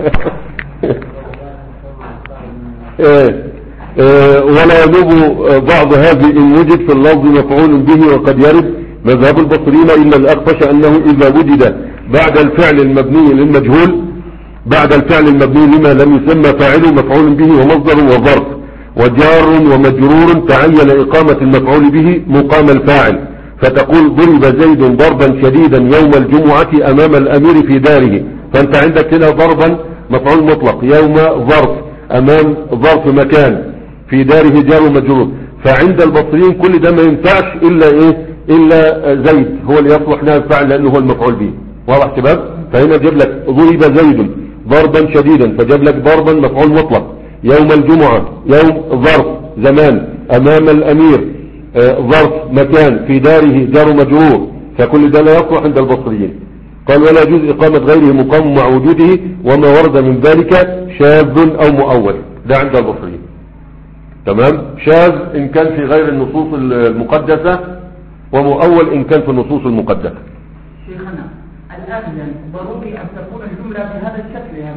ايه ولا ينوب بعض هذه إن وجد في اللفظ مفعول به وقد يرد مذهب البصريين إلا الأخفش أنه إذا وجد بعد الفعل المبني للمجهول بعد الفعل المبني لما لم يسمى فاعله مفعول به ومصدر وظرف وجار ومجرور تعين إقامة المفعول به مقام الفاعل، فتقول ضرب زيد ضربا شديدا يوم الجمعة أمام الأمير في داره، فأنت عندك هنا ضربا مفعول مطلق، يوم ظرف، أمام ظرف مكان، في داره جار ومجرور. فعند البصريين كل ده ما ينفعش إلا إيه إلا زيد هو اللي يصلح نائب فاعل لأنه هو المفعول به. واضح شباب؟ فهنا جاب لك ضرب زيد ضربا شديدا فجاب لك ضربا مفعول مطلق، يوم الجمعة يوم ظرف زمان، أمام الأمير آه ظرف مكان، في داره جار ومجرور، فكل ده لا يصلح عند البصريين. قال ولا يجوز إقامة غيره مقام مع وجوده وما ورد من ذلك شاذ أو مؤول، ده عند البصريين. تمام. شاذ إن كان في غير النصوص المقدسة، ومؤول إن كان في النصوص المقدسة. شيخنا الآن يعني ضروري أن تكون الجملة بهذا الشكل يعني؟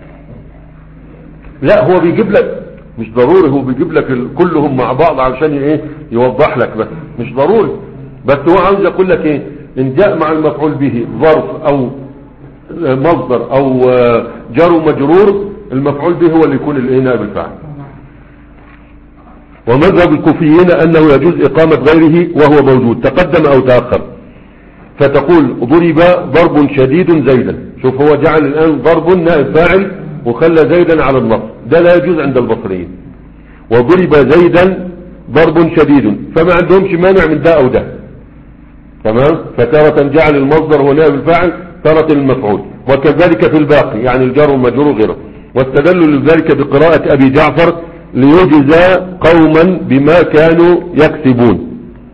لا هو بيجيب لك مش ضروري، هو بيجيب لك كلهم مع بعض علشان ايه يوضح لك، بس مش ضروري. بس هو عاوز يقول لك ايه ان جاء مع المفعول به ظرف او مصدر او جار ومجرور المفعول به هو اللي يكون الايه نائب الفاعل. ومذهب الكوفيين انه يجوز اقامة غيره وهو موجود تقدم او تأخر، فتقول ضرب ضرب شديد زيدا. شوف هو جعل الان ضرب نائب فاعل وخلى زيدا على النصب، ده لا يجوز عند البصريين. وضرب زيدا ضرب شديد، فما عندهمش مانع من ده او ده. تمام. فتارة جعل المصدر هو نائب الفاعل، تارة المفعول، وكذلك في الباقي يعني الجار والمجرور وغيره. واستدلوا لذلك بقراءة ابي جعفر ليجزى قوما بما كانوا يكسبون.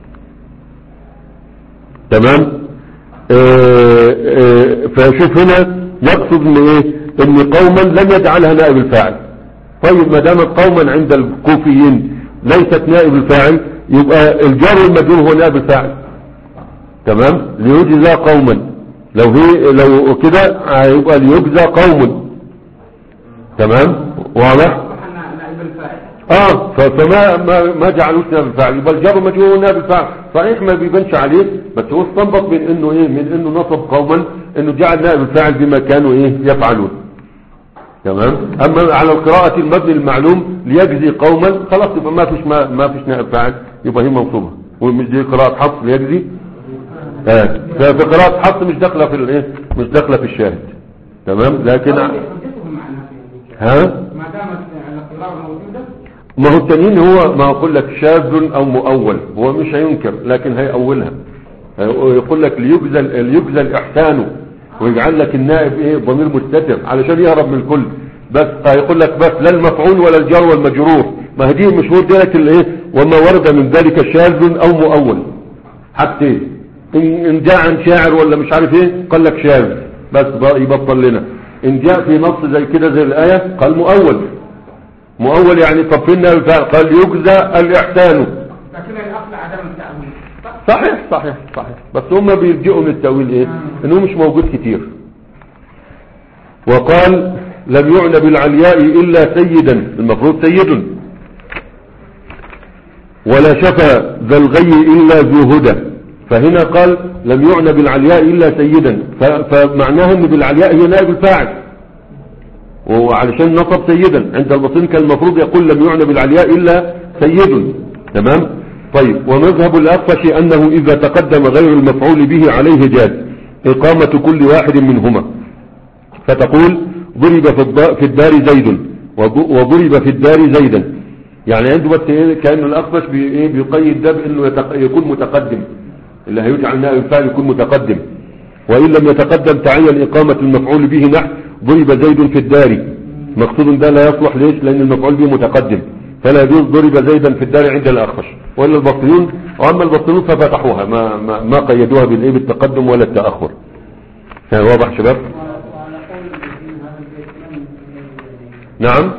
تمام. آه آه فشوف هنا يقصد ان ايه، ان قوما لم يجعلها نائب الفاعل. طيب ما دامت قوما عند الكوفيين ليست نائب الفاعل، يبقى الجار والمجرور هو نائب الفاعل. تمام. ليجزى قوما، لو هي لو كده هيبقى ليجزى قوم. تمام. واضح. اه فما ما ما جعلوش نائب الفاعل، يبقى الجار والمجرور هو نائب الفاعل. صحيح ما بيبانش عليه، بس هو استنبط من انه ايه، من انه نصب قوما، انه جعل نائب الفاعل بما كانوا ايه يفعلون. تمام. اما على القراءة المبني المعلوم ليجزي قوما، خلاص يبقى ما فيش ما, ما فيش نائب فاعل، يبقى هي منصوبة. ومش دي قراءة حفص ليجزي. اه ففي قراءة حفص مش داخلة في الايه، مش داخلة في الشاهد. تمام. لكن ها ما دامت على قراءة موجودة، ما هو التانيين هو ما اقول لك شاذ او مؤول، هو مش هينكر لكن هيأولها. يقول لك ليجزى ليجزى الاحسان، ويجعل لك النائب ايه ضمير مستتر علشان يهرب من الكل. بس هيقول لك بس لا المفعول ولا الجار والمجرور، ما هدي مش هو ديلك الايه، وما ورد من ذلك شاذ او مؤول حتى ان جاء عن شاعر ولا مش عارف ايه قال لك شاذ، بس يبطل لنا. ان جاء في نص زي كده زي الايه قال مؤول. مؤول يعني طب فين نائب الفاعل؟ قال يجزى الاحسان. لكن الاصل عدم التأويل. صحيح صحيح صحيح، بس هم بيلجئوا من التأويل ايه، انه مش موجود كتير. وقال لم يعنى بالعلياء الا سيدا، المفروض سيد. ولا شفى ذا الغي الا ذو هدى، فهنا قال لم يعنى بالعلياء الا سيدا، فمعناها ان بالعلياء هي نائب الفاعل، وعلشان نصب سيدا. عند البصريين كان المفروض يقول لم يعنى بالعلياء الا سيد. تمام. طيب. ومذهب الأخفش أنه إذا تقدم غير المفعول به عليه جاز إقامة كل واحد منهما، فتقول ضرب في الدار زيد وضرب في الدار زيدا. يعني عنده بس كأنه الأخفش بيقيد ده بأنه يكون متقدم، اللي هيجعل نائب الفاعل يكون متقدم. وإن لم يتقدم تعين إقامة المفعول به نحو ضرب زيد في الدار. مقصود ده لا يصلح، ليش؟ لأن المفعول به متقدم، فلا يجوز ضرب زيدا في الدار عند الأخفش. وإلا البصريون، وأما البصريون ففتحوها ما, ما, ما قيدوها بالإيه بالتقدم ولا التأخر. يعني واضح شباب؟ نعم.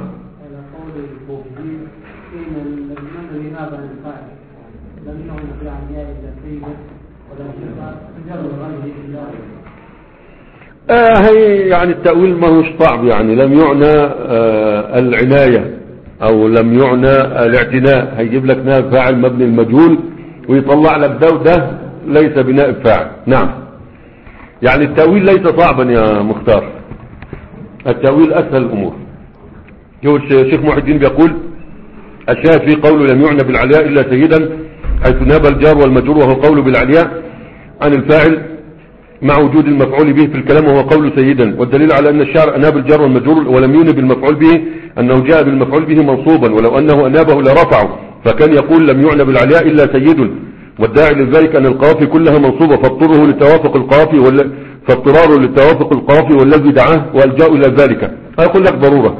آه هي يعني التأويل ما هوش صعب، يعني لم يعنى آه العناية او لم يعنى الاعتناء، هيجيب لك نائب فاعل مبني المجهول ويطلع لك ده وده ليس بنائب فاعل. نعم. يعني التأويل ليس صعبا يا مختار، التأويل اسهل الامور. هو الشيخ محي الدين بيقول الشاهد في قوله لم يعنى بالعلياء الا سيدا، حيث ناب الجار والمجرور وهو قوله بالعلياء عن الفاعل مع وجود المفعول به في الكلام وهو قول سيدا. والدليل على أن الشعر أناب الجار والمجرور ولم ينب المفعول به أنه جاء بالمفعول به منصوبا، ولو أنه أنابه لرفعه، فكان يقول لم يعنى بالعلياء إلا سيد. والداعي لذلك أن القوافي كلها منصوبة، فاضطره لتوافق القوافي ولا فاضطراره لتوافق القوافي والذي دعاه والجاء إلى ذلك. أقول لك ضرورة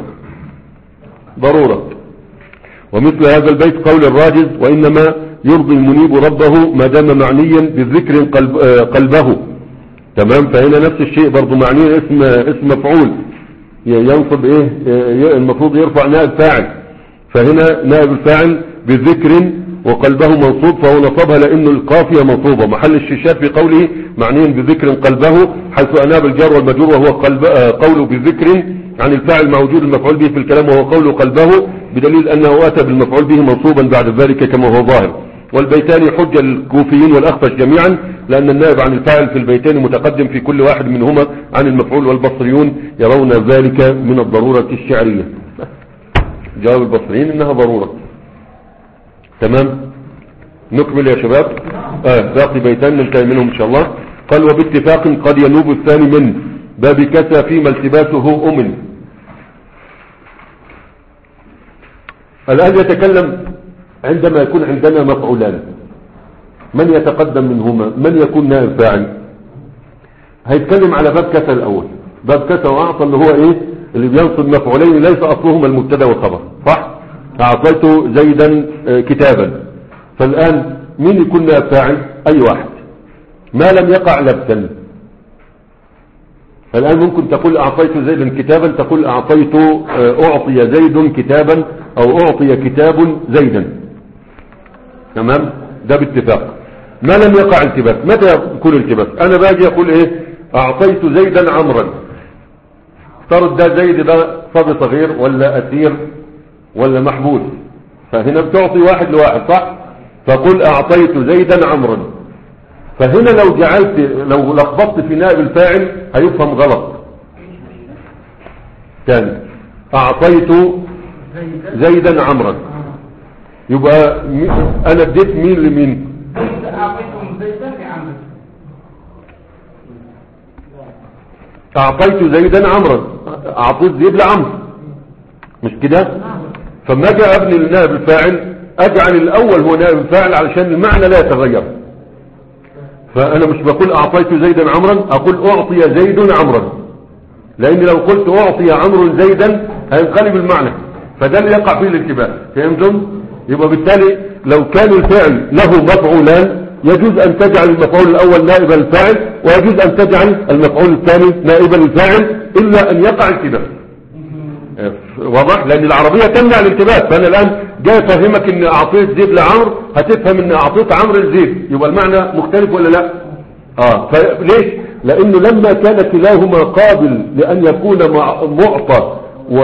ضرورة. ومثل هذا البيت قول الراجز وإنما يرضي المنيب ربه ما دام معنيا بالذكر قلب قلبه. تمام. فهنا نفس الشيء برضو معنيه اسم اسم مفعول ينصب ايه، المفروض يرفع نائب فاعل، فهنا نائب الفاعل بذكر وقلبه منصوب، فهو نصبها لانه القافية منصوبة. محل الشيشات في قوله معنيا بذكر قلبه، حيث اناب الجار والمجرور وهو قلب قوله بذكر عن الفاعل مع وجود المفعول به في الكلام وهو قوله قلبه، بدليل انه اتى بالمفعول به منصوبا بعد ذلك كما هو ظاهر. والبيتان حجة للكوفيين والأخفش جميعا، لأن النائب عن الفاعل في البيتين متقدم في كل واحد منهما عن المفعول، والبصريون يرون ذلك من الضرورة الشعرية. جواب البصريين إنها ضرورة. تمام. نكمل يا شباب. آه باقي بيتان ننتهي منهم إن شاء الله. قال وباتفاق قد ينوب الثاني من باب كسى فيما التباسه أمن. الآن يتكلم عندما يكون عندنا مفعولان، من يتقدم منهما؟ من يكون نائب فاعل؟ هيتكلم على باب كسى الأول. باب كسى وأعطى اللي هو إيه؟ اللي بينصب مفعولين ليس أصلهما المبتدا والخبر، صح؟ أعطيت زيدا كتابا. فالآن مين يكون نائب فاعل؟ أي واحد ما لم يقع لبسا. الآن ممكن تقول أعطيت زيدا كتابا، تقول أعطيت أعطي زيد كتابا أو أعطي كتاب زيدا، تمام؟ ده باتفاق. ما لم يقع التباس. متى يكون التباس؟ أنا باجي أقول إيه؟ أعطيت زيدا عمرا. افترض ده زيد ده صبي صغير ولا أسير ولا محبوس، فهنا بتعطي واحد لواحد، صح؟ فقل أعطيت زيدا عمرا. فهنا لو جعلت لو لخبطت في نائب الفاعل هيفهم غلط. ثاني أعطيت زيدا عمرا، يبقى أنا اديت مين لمين؟ أعطيتهم زيدا لعمرو. أعطيت زيدا عمرا، أعطيت زيد لعمرو، مش كده؟ فما جاء ابني النائب الفاعل أجعل الأول هو نائب الفاعل علشان المعنى لا يتغير. فأنا مش بقول أعطيت زيدا عمرا، أقول أعطي زيد عمرا، لأن لو قلت أعطي عمرو زيدا هينقلب المعنى، فده اللي يقع فيه الالتباس. فهمتم؟ يبقى بالتالي لو كان الفعل له مفعولان يجوز أن تجعل المفعول الأول نائب الفاعل، ويجوز أن تجعل المفعول الثاني نائبا الفاعل، إلا أن يقع التباس. واضح؟ لأن العربية تمنع الالتباس. فأنا الآن جاي أفهمك إن أعطيت زيد لعمر، هتفهم إن أعطيت عمرو لزيد، يبقى المعنى مختلف ولا لا؟ آه فليش؟ لأنه لما كان كلاهما قابل لأن يكون معطى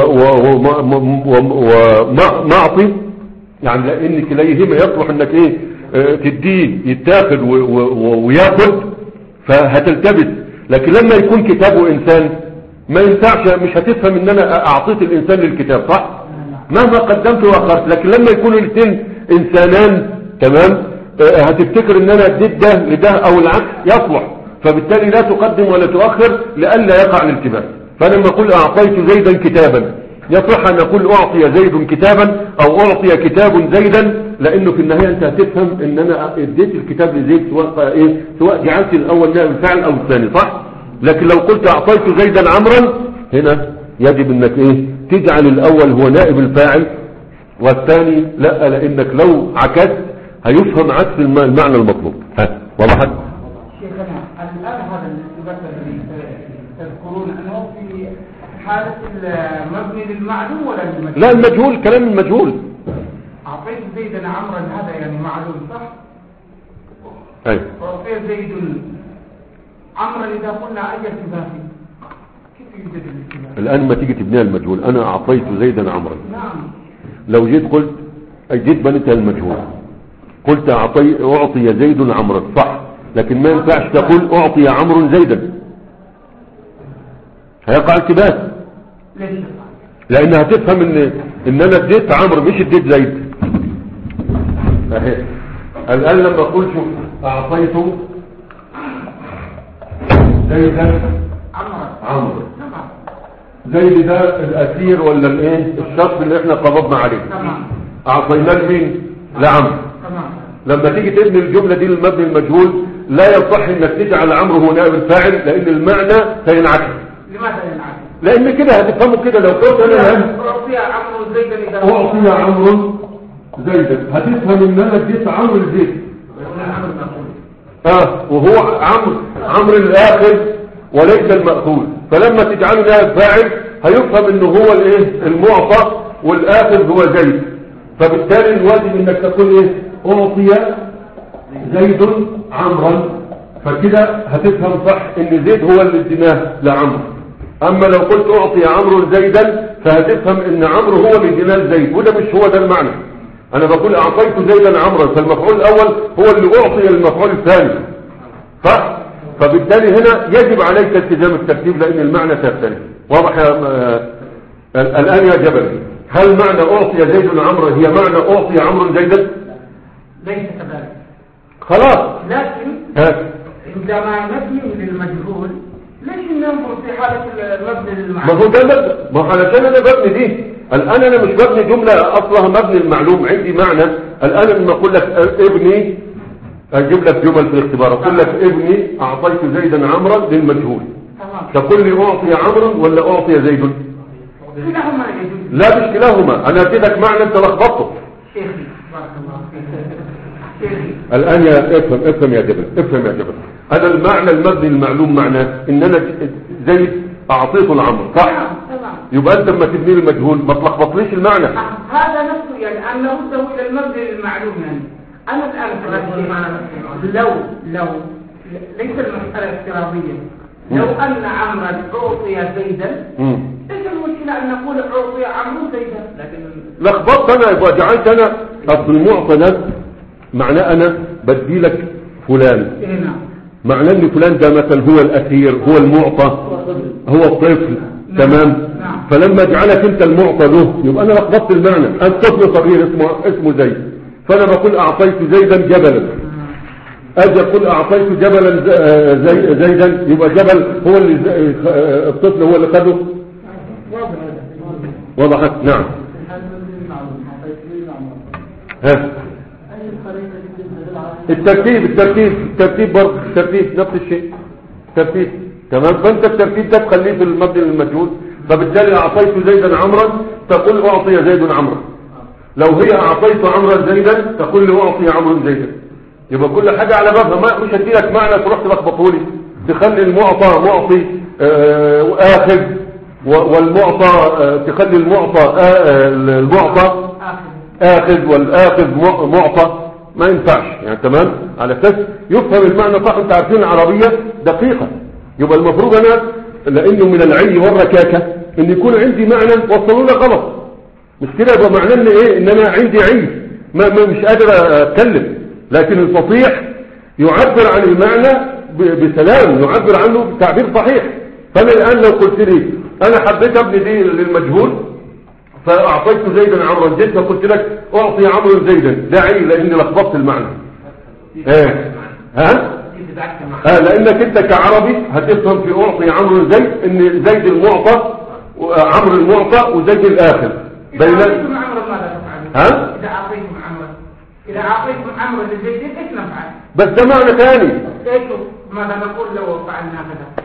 ومعطي، يعني لأن كليهما يصلح إنك إيه اه تديه يتاخد وياخد، فهتلتبس. لكن لما يكون كتاب وإنسان ما ينفعش، مش هتفهم ان انا اعطيت الانسان للكتاب، صح؟ مهما قدمت واخرت. لكن لما يكونوا الاثنين انسانان، تمام، اه هتفتكر ان انا اديت ده لده او العكس، يصلح. فبالتالي لا تقدم ولا تؤخر لئلا يقع الالتباس. فلما اقول اعطيت زيدا كتابا يصح ان اقول اعطي زيد كتابا او اعطي كتاب زيدا، لانه في النهايه انت هتفهم ان انا اديت الكتاب لزيد، سواء ايه سواء جعلت الاول نائب الفاعل او الثاني، صح؟ لكن لو قلت اعطيت زيدا عمرا، هنا يجب انك ايه تجعل الاول هو نائب الفاعل والثاني لا، لانك لو عكست هيفهم عكس المعنى المطلوب. ها وضحت؟ شيخنا الان هذا الالتباس الذي تذكرون انه في حاله المبني للمعلوم ولا للمجهول؟ لا المجهول، كلام المجهول. اعطيت زيدا عمرا هذا يعني معلوم، صح؟ ايوه. اعطيت زيد عمرا إذا قلنا أي التباسي كيف يوجد الالتباس؟ الآن ما تيجي تبنيها المجهول، أنا أعطيت زيدا عمرا. نعم. لو جيت قلت جيت بنيتها المجهول، قلت أعطي أعطي زيد عمرا، صح؟ لكن ما ينفعش تقول أعطي عمرو زيدا، هيقع التباس. ليش؟ لأنها تفهم إن إن أنا اديت عمرو مش اديت زيد. أهي الآن لما أقول شوف أعطيت زيدا عمرو، زيد ده الاسير ولا الايه الشخص اللي احنا قبضنا عليه، اعطيناه لمين؟ لعمرو. لما تيجي تبني الجمله دي للمبني المجهول لا يصح انك تجعل عمرو هو نائب الفاعل، لان المعنى سينعكس. لماذا ينعكس؟ لان كده هتفهموا كده. لو قلت انا اعطي عمرو زيدا، اذا اعطي عمرو زيدا هتفهم ان انا اديت عمرو لزيد، اه وهو عمرو عمرو الاخر وليس المأخوذ. فلما تجعله نائب فاعل هيفهم انه هو الايه المعطى والاخر هو زيد. فبالتالي الواجب انك تقول ايه اعطي زيد عمرا، فكده هتفهم صح ان زيد هو اللي اديناه لعمرو. اما لو قلت اعطي عمرو زيدا فهتفهم ان عمرو هو اللي اديناه لزيد، وده مش هو ده المعنى. انا بقول اعطيت زيدا عمرا، فالمفعول الاول هو اللي اعطي المفعول الثاني، صح؟ فبالتالي هنا يجب عليك التزام الترتيب لان المعنى سيختلف. واضح يا الان يا جبل؟ هل معنى اعطي زيد عمرا هي معنى اعطي عمرو زيدا؟ ليس كذلك. خلاص. لكن ها عندما نبني للمجهول ليش ننظر في حالة المبني للمعنى؟ ما هو ده مبنى، ما هو علشان انا ببني دي الآن أنا مش ببني جملة أصلها مبني المعلوم، عندي معنى. الآن لما أقول لك ابني، أجيب لك جمل في الاختبار، أقول لك ابني أعطيت زيدا عمرا للمجهول، تقول لي أعطي عمرا ولا أعطي زيد؟ كلاهما يجوز. لا مش كلاهما، أنا أديتك معنى أنت لخبطته. شيخي بارك الله فيك. شيخي الآن يا افهم افهم يا جبل افهم يا جبل هذا المعنى المبني المعلوم معناه إن أنا زيد أعطيته العمر، صح؟ يبقى أنت لما تبني المجهول ما تلخبطليش المعنى. هذا نفسه يعني أن نرده إلى المبني المعلوم. يعني أنا الآن لو لو ليس المسألة افتراضية، لو أن عمرا أعطي زيدا ليس المشكلة أن نقول أعطي عمرو زيدا، لكن لخبطت أنا، يبقى جعلت أنا أصل المعطى ده معناه أنا بدي لك فلان، معناه ان فلان ده مثلا هو الأثير، هو المعطى، هو الطفل. تمام. فلما اجعلك انت المعطى له يبقى انا لخبطت المعنى. الطفل صغير اسمه اسمه زيد، فانا بقول اعطيت زيدا جبلا، اجي اقول اعطيت جبلا زي زيدا، يبقى جبل هو اللي الطفل هو اللي خده. وضحت؟ نعم. ها الترتيب الترتيب الترتيب برضه الترتيب نفس الشيء، ترتيب. تمام. فانت الترتيب ده تخليه في المبني المجهول، فبالتالي اعطيت زيدا عمرا تقول اعطي زيد عمرا، لو هي اعطيت عمرا زيدا تقول لي اعطي عمرو زيدا. يبقى كل حاجه على بابها، ما مش هدي لك معنى تروح تلخبطه لي، تخلي المعطى معطي آه اخذ، والمعطى آه تخلي المعطى آه المعطى اخذ والاخذ معطى، ما ينفعش يعني. تمام. على اساس يفهم المعنى صح. انت عارفين العربية دقيقة، يبقى المفروض انا لانه من العي والركاكة ان يكون عندي معنى وصلوا لي غلط، مش كده؟ يبقى معناه ان ايه؟ ان انا عندي عي ما, ما مش قادر اتكلم. لكن الفصيح يعبر عن المعنى بسلام، يعبر عنه بتعبير صحيح. فانا الان لو قلت لي انا حبيت ابني دي للمجهول فاعطيت زيدا عمرا جيت فقلت لك اعطي عمرو زيدا، ده عي لاني لخبطت المعنى. ايه ها اه لانك انت كعربي هتفهم في اعطي عمرو زيد ان زيد المعطى وعمرو المعطى وزيد الاخر. بين اذا عمرو ماذا تفعل؟ ها اذا اعطيتم عمرو اذا اعطيتم عمرو لزيد ايش نفعل؟ بس ده معنى ثاني. كيف ماذا نقول لو فعلنا كذا؟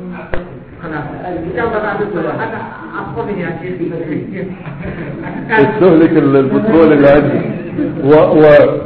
استهلك البترول اللي عندي و و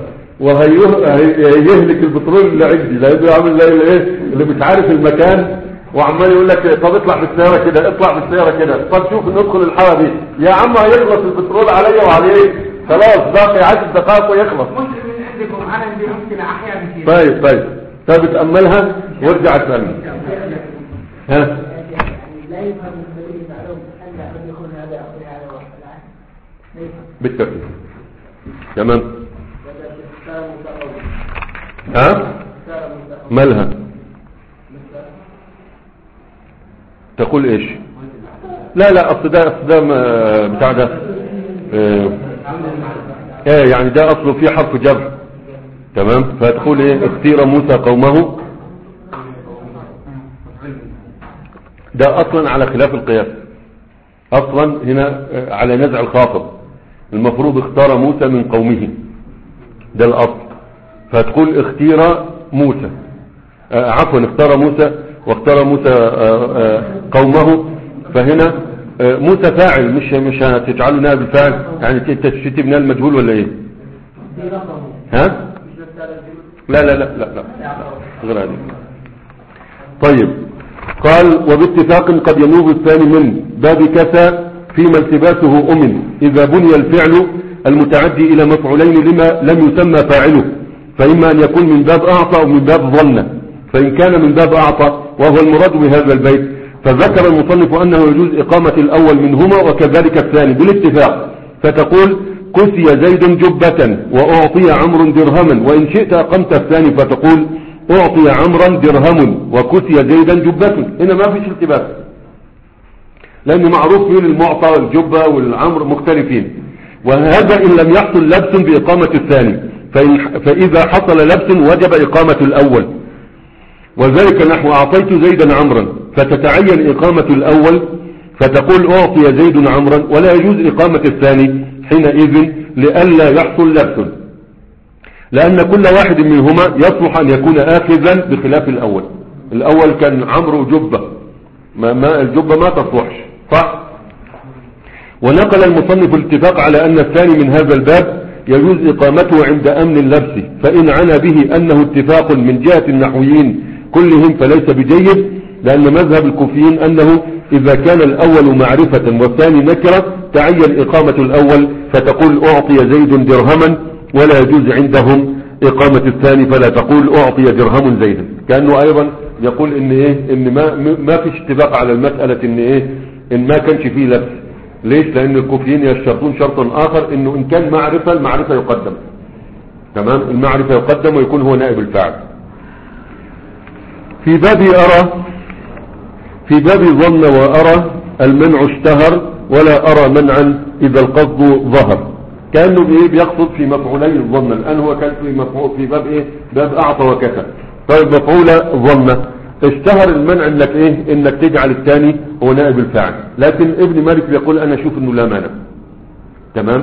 وهيهلك البترول اللي عندي، لانه عامل زي الايه اللي مش عارف المكان وعمال يقول لك طب اطلع بالسياره كده اطلع بالسياره كده، طب شوف ندخل الحاره دي يا عم هيخلص البترول عليا وعليك، خلاص باقي عشر دقائق ويخلص. ممكن من عندكم انا عندي مشكله احيانا كده. طيب طيب طيب اتاملها وارجع اسالني. ها لا يفهم الدليل معلوم أن قد يكون هذا أو هذا واحد بالترتيب. تمام. ها مالها تقول ايش؟ لا لا اصل ده اصل ده بتاع ده ايه يعني ده اصله فيه حرف جر. تمام. فتقول ايه؟ اختير موسى قومه، ده اصلا على خلاف القياس، اصلا هنا على نزع الخاطب، المفروض اختار موسى من قومه، ده الاصل. فتقول اختير موسى آه عفوا اختار موسى واختار موسى آه آه قومه، فهنا آه موسى فاعل، مش مش هتجعله نائب الفاعل يعني تشتي بناء المجهول ولا ايه؟ ها لا لا لا لا لا غير هذه. طيب قال وباتفاق قد ينوب الثاني من باب كسى فيما التباسه أمن إذا بني الفعل المتعدي إلى مفعولين لما لم يسمى فاعله، فإما أن يكون من باب أعطى أو من باب ظن. فإن كان من باب أعطى وهو المراد بهذا البيت فذكر المصنف أنه يجوز إقامة الأول منهما وكذلك الثاني بالاتفاق، فتقول كسي زيد جبة وأعطي عمرو درهما، وإن شئت أقمت الثاني فتقول أعطي عمرا درهم وكسي زيدا جبة. هنا ما فيش التباس لأن معروف فيه المعطى والجبة والعمر مختلفين، وهذا إن لم يحصل لبس بإقامة الثاني، فإذا حصل لبس وجب إقامة الأول. وذلك نحو أعطيت زيدا عمرا فتتعين إقامة الأول فتقول أعطي زيد عمرا، ولا يجوز إقامة الثاني حينئذ لئلا يحصل لبس، لأن كل واحد منهما يصلح أن يكون آخذا بخلاف الأول. الأول كان عمرو جبة، ما, ما الجبة ما تصلحش صح. ونقل المصنف الاتفاق على أن الثاني من هذا الباب يجوز إقامته عند أمن اللبس، فإن عنى به أنه اتفاق من جهة النحويين كلهم فليس بجيد، لأن مذهب الكوفيين أنه إذا كان الأول معرفة والثاني نكرة تعين إقامة الأول، فتقول أعطي زيد درهما، ولا يجوز عندهم إقامة الثاني، فلا تقول أعطي درهم زيدا. كأنه أيضا يقول إن إيه إن ما ما فيش اتفاق على المسألة إن إيه إن ما كانش فيه لبس. ليش؟ لأن الكوفيين يشترطون شرطا آخر، إنه إن كان معرفة المعرفة يقدم، تمام، المعرفة يقدم ويكون هو نائب الفاعل. في باب أرى في باب ظن وأرى المنع اشتهر، ولا أرى منعا إذا القصد ظهر. كأنه إيه بيقصد في مفعولي الظن. الآن هو كان في مفعول في باب إيه باب أعطى وكتب. طيب مفعول ظن اشتهر المنع انك ايه انك تجعل الثاني هو نائب الفاعل، لكن ابن مالك بيقول انا اشوف انه لا مانع. تمام.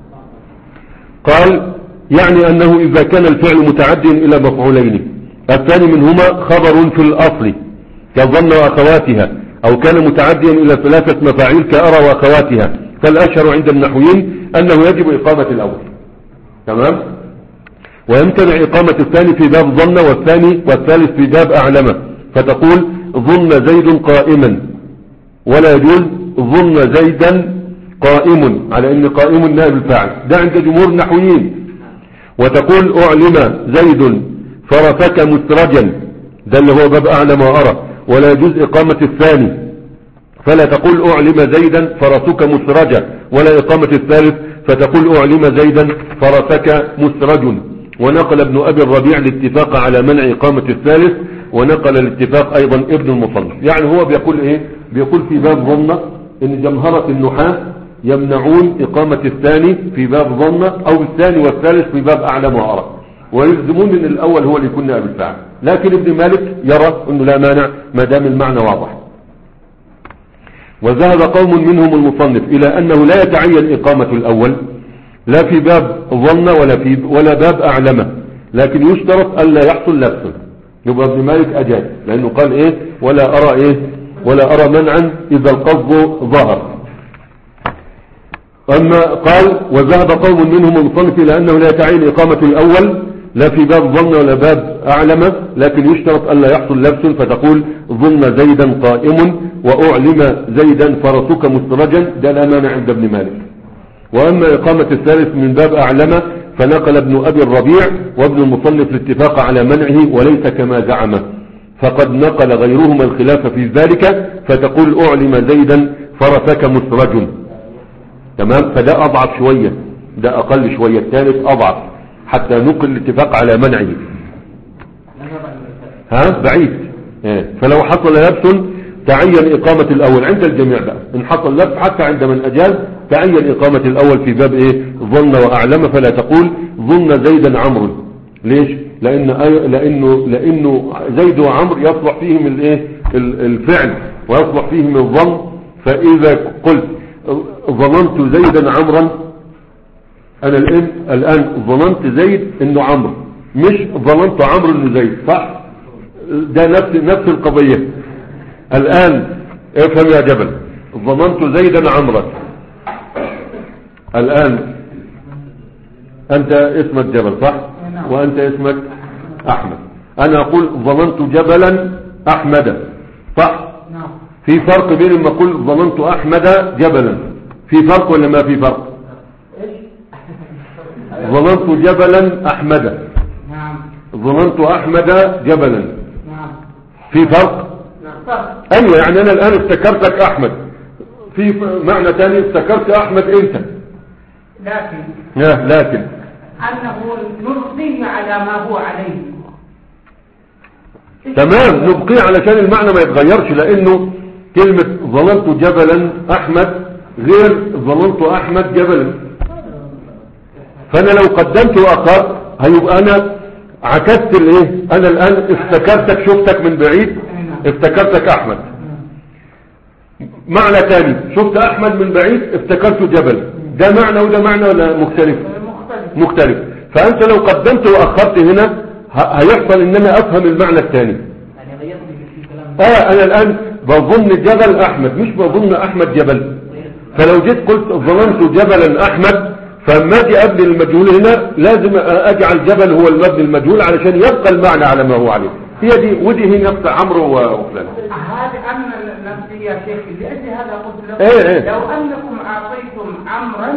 قال يعني انه اذا كان الفعل متعديا الى مفعولين، الثاني منهما خبر في الاصل كظن واخواتها، او كان متعديا الى ثلاثة مفاعيل كأرى واخواتها، فالاشهر عند النحويين انه يجب اقامة الاول. تمام. ويمتنع اقامة الثاني في باب ظن، والثاني والثالث في باب اعلمه، فتقول ظن زيد قائما، ولا يجوز ظن زيدا قائم، على ان قائم نائب الفاعل، ده عند جمهور النحويين. وتقول اعلم زيد فرسك مسرجا، ده اللي هو باب اعلم وارى، ولا يجوز اقامة الثاني، فلا تقول اعلم زيدا فرسك مسرجا، ولا اقامة الثالث فتقول اعلم زيدا فرسك مسرج. ونقل ابن ابي الربيع الاتفاق على منع اقامة الثالث، ونقل الاتفاق ايضا ابن المصنف. يعني هو بيقول ايه بيقول في باب ظن ان جمهرة النحاة يمنعون اقامة الثاني في باب ظن، او الثاني والثالث في باب اعلم وارى، ويلزمون ان الاول هو اللي يكون نائب الفاعل. لكن ابن مالك يرى انه لا مانع ما دام المعنى واضح. وذهب قوم منهم المصنف الى انه لا يتعين اقامة الاول لا في باب ظن ولا في ولا باب اعلمه، لكن يشترط الا يحصل لبس. يبقى ابن مالك اجاز، لانه قال ايه ولا ارى ايه ولا ارى منعا اذا القصد ظهر. اما قال وذهب قوم منهم المصنف الى انه لا يتعين اقامة الاول لا في باب ظن ولا باب اعلمه، لكن يشترط الا يحصل لبس، فتقول ظن زيدا قائم واعلم زيدا فرسك مسترجا، ده لا مانع عند ابن مالك. واما اقامة الثالث من باب اعلمه فنقل ابن ابي الربيع وابن المصنف الاتفاق على منعه، وليس كما زعمه، فقد نقل غيرهما الخلاف في ذلك، فتقول اعلم زيدا فرسك مسرج. تمام. فده اضعف شوية، ده اقل شوية، الثالث اضعف، حتى نقل الاتفاق على منعه. ها بعيد. فلو حصل لبس تعين اقامة الاول عند الجميع بقى، ان حصل لبس حتى عند من اجاز تعين اقامة الاول في باب ايه ظن واعلم، فلا تقول ظن زيدا عمرو. ليش؟ لان لانه لانه زيد وعمرو يصلح فيهم الايه الفعل ويصلح فيهم الظن. فاذا قلت ظننت زيدا عمرا، انا الان الان ظننت زيد انه عمرو، مش ظننت عمرو انه زيد، صح؟ ده نفس نفس القضية. الان افهم يا جبل، ظننت زيدا عمرا، الان انت اسمك جبل صح؟ وانت اسمك احمد، انا اقول ظننت جبلا احمد، صح؟ في فرق بين لما اقول ظننت احمد جبلا، في فرق ولا ما في فرق؟ ظننت جبلا احمد، ظننت احمد جبلا، في فرق؟ ايوه، يعني انا الان افتكرتك احمد، في معنى ثاني افتكرت احمد انت، لكن لا لكن انه نبقي على ما هو عليه. تمام، نبقي علشان المعنى ما يتغيرش، لانه كلمة ظننت جبلا احمد غير ظننت احمد جبلا. فانا لو قدمت واخرت هيبقى انا عكست الايه، انا الان افتكرتك شفتك من بعيد افتكرتك احمد. معنى تاني، شفت احمد من بعيد افتكرته جبل، ده معنى وده معنى ولا مختلف؟ مختلف. مختلف. فانت لو قدمت واخرت هنا هيحصل ان انا افهم المعنى الثاني. اه انا الان بظن جبل احمد مش بظن احمد جبل، فلو جيت قلت ظننت جبلا احمد، فما اجي ابني المجهول هنا لازم اجعل جبل هو المبني المجهول علشان يبقى المعنى على ما هو عليه. هي دي ودي هي نفس عمرو وفلان. هذه أن نفسي يا شيخ لأجل هذا قلت لكم إيه إيه. لو أنكم أعطيتم عمرا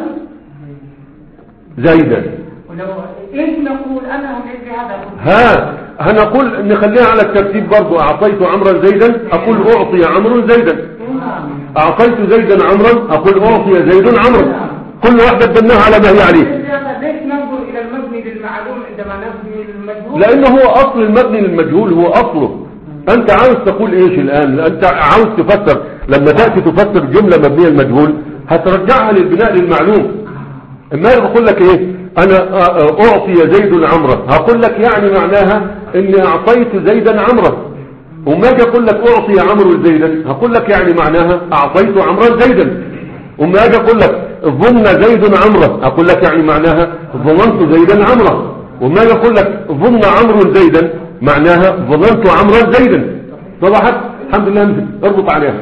زيدا، ولو إيش نقول أنهم لأجل هذا قلت ها هنقول نخليها على الترتيب برضو. اعطيت عمرا زيدا اقول اعطي عمرو زيدا، اعطيت زيدا عمرا اقول اعطي زيد عمرا، كل واحدة بدناها على ما هي عليه. ليش ننظر إلى المبني للمعلوم عندما نبني المجهول؟ لأنه هو أصل المبني للمجهول، هو أصله. أنت عاوز تقول إيش الآن؟ أنت عاوز تفسر، لما تأتي تفسر جملة مبنية للمجهول هترجعها للبناء للمعلوم. اما بقول لك إيه؟ أنا أعطي زيد عمرا، هقول لك يعني معناها إني أعطيت زيدا عمرا. وما أجي أقول لك أعطي عمرو زيدا، هقول لك يعني معناها أعطيت عمرا زيدا. وما أجي أقول لك ظن زيد عمرا، أقول لك يعني معناها ظننت زيدا عمرا. وما يقول لك ظن عمرو زيدا معناها ظننت عمرا زيدا. صبحت الحمد لله انزل اربط عليها.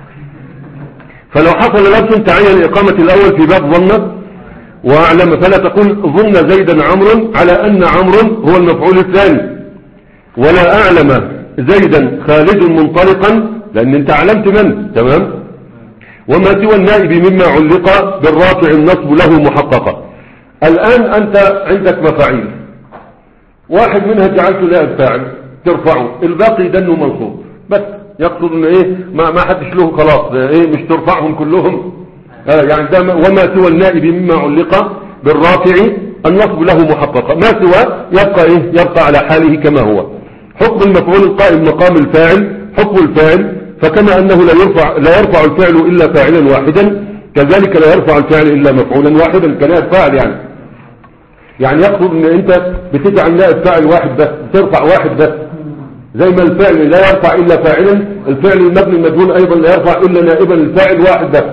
فلو حصل لبس تعين إقامة الأول في باب ظن وأعلم، فلا تقول ظن زيدا عمرو على أن عمرو هو المفعول الثاني، ولا أعلم زيدا خالد منطلقا لأن انت علمت من. تمام. وما سوى النائب مما علق بالرافع النصب له محققة. الآن أنت عندك مفاعيل، واحد منها جعلت نائب فاعل ترفعه، الباقي دنه منصوب بس، يقصد ان ايه ما ما حدش له خلاص ايه مش ترفعهم كلهم. آه يعني ده وما سوى النائب مما علق بالرافع النصب له محققة، ما سوى يبقى ايه يبقى على حاله كما هو. حكم المفعول القائم مقام الفاعل حكم الفاعل، فكما أنه لا يرفع, لا يرفع الفعل إلا فاعلا واحدا، كذلك لا يرفع الفعل إلا مفعولا واحدا كنائب فاعل. يعني يعني يقصد أن أنت بتجعل نائب فاعل واحد بس، ترفع واحد بس، زي ما الفعل لا يرفع إلا فاعلا، الفعل المبني المجهول أيضا لا يرفع إلا نائبا الفاعل واحد بس.